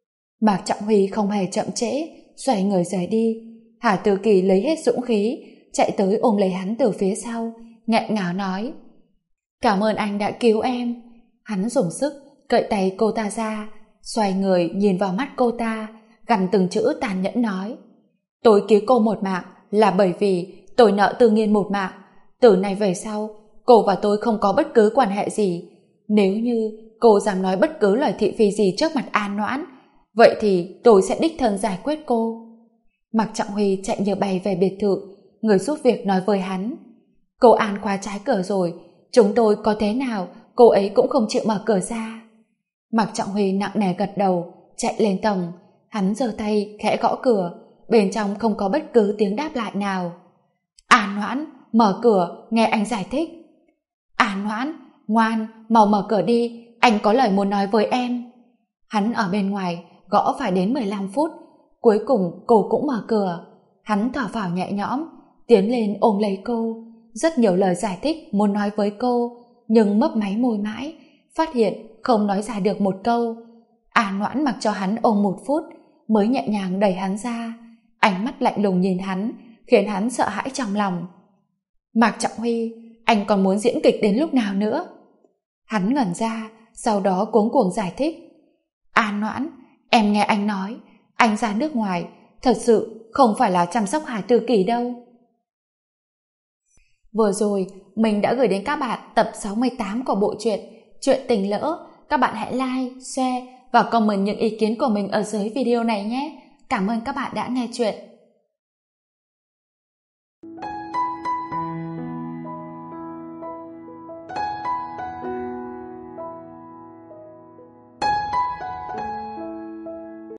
Mạc Trọng Huy không hề chậm trễ, xoay người rời đi. Hà Tư Kỳ lấy hết dũng khí, chạy tới ôm lấy hắn từ phía sau, nghẹn ngào nói. Cảm ơn anh đã cứu em. Hắn dùng sức cậy tay cô ta ra, xoay người nhìn vào mắt cô ta, gằn từng chữ tàn nhẫn nói. Tôi cứu cô một mạng là bởi vì tôi nợ Tư Nghiên một mạng. Từ nay về sau, cô và tôi không có bất cứ quan hệ gì. Nếu như cô dám nói bất cứ lời thị phi gì trước mặt An Noãn, vậy thì tôi sẽ đích thân giải quyết cô. Mạc Trọng Huy chạy như bay về biệt thự. Người giúp việc nói với hắn. Cô An khóa trái cửa rồi. Chúng tôi có thế nào cô ấy cũng không chịu mở cửa ra. Mạc Trọng Huy nặng nề gật đầu, chạy lên tầng. Hắn giơ tay khẽ gõ cửa. Bên trong không có bất cứ tiếng đáp lại nào. An Noãn, mở cửa, nghe anh giải thích. An Noãn, ngoan, mau mở cửa đi, anh có lời muốn nói với em. Hắn ở bên ngoài gõ phải đến 15 phút. Cuối cùng cô cũng mở cửa. Hắn thở phào nhẹ nhõm, tiến lên ôm lấy cô. Rất nhiều lời giải thích muốn nói với cô, nhưng mấp máy môi mãi, phát hiện không nói ra được một câu. An Noãn mặc cho hắn ôm 1 phút, mới nhẹ nhàng đẩy hắn ra. Ánh mắt lạnh lùng nhìn hắn, khiến hắn sợ hãi trong lòng. Mạc Trọng Huy, anh còn muốn diễn kịch đến lúc nào nữa? Hắn ngẩn ra, sau đó cuống cuồng giải thích. An Noãn, em nghe anh nói, anh ra nước ngoài, thật sự không phải là chăm sóc Hà Tư Kỳ đâu. Vừa rồi, mình đã gửi đến các bạn tập 68 của bộ truyện Chuyện Tình Lỡ. Các bạn hãy like, share và comment những ý kiến của mình ở dưới video này nhé. Cảm ơn các bạn đã nghe chuyện.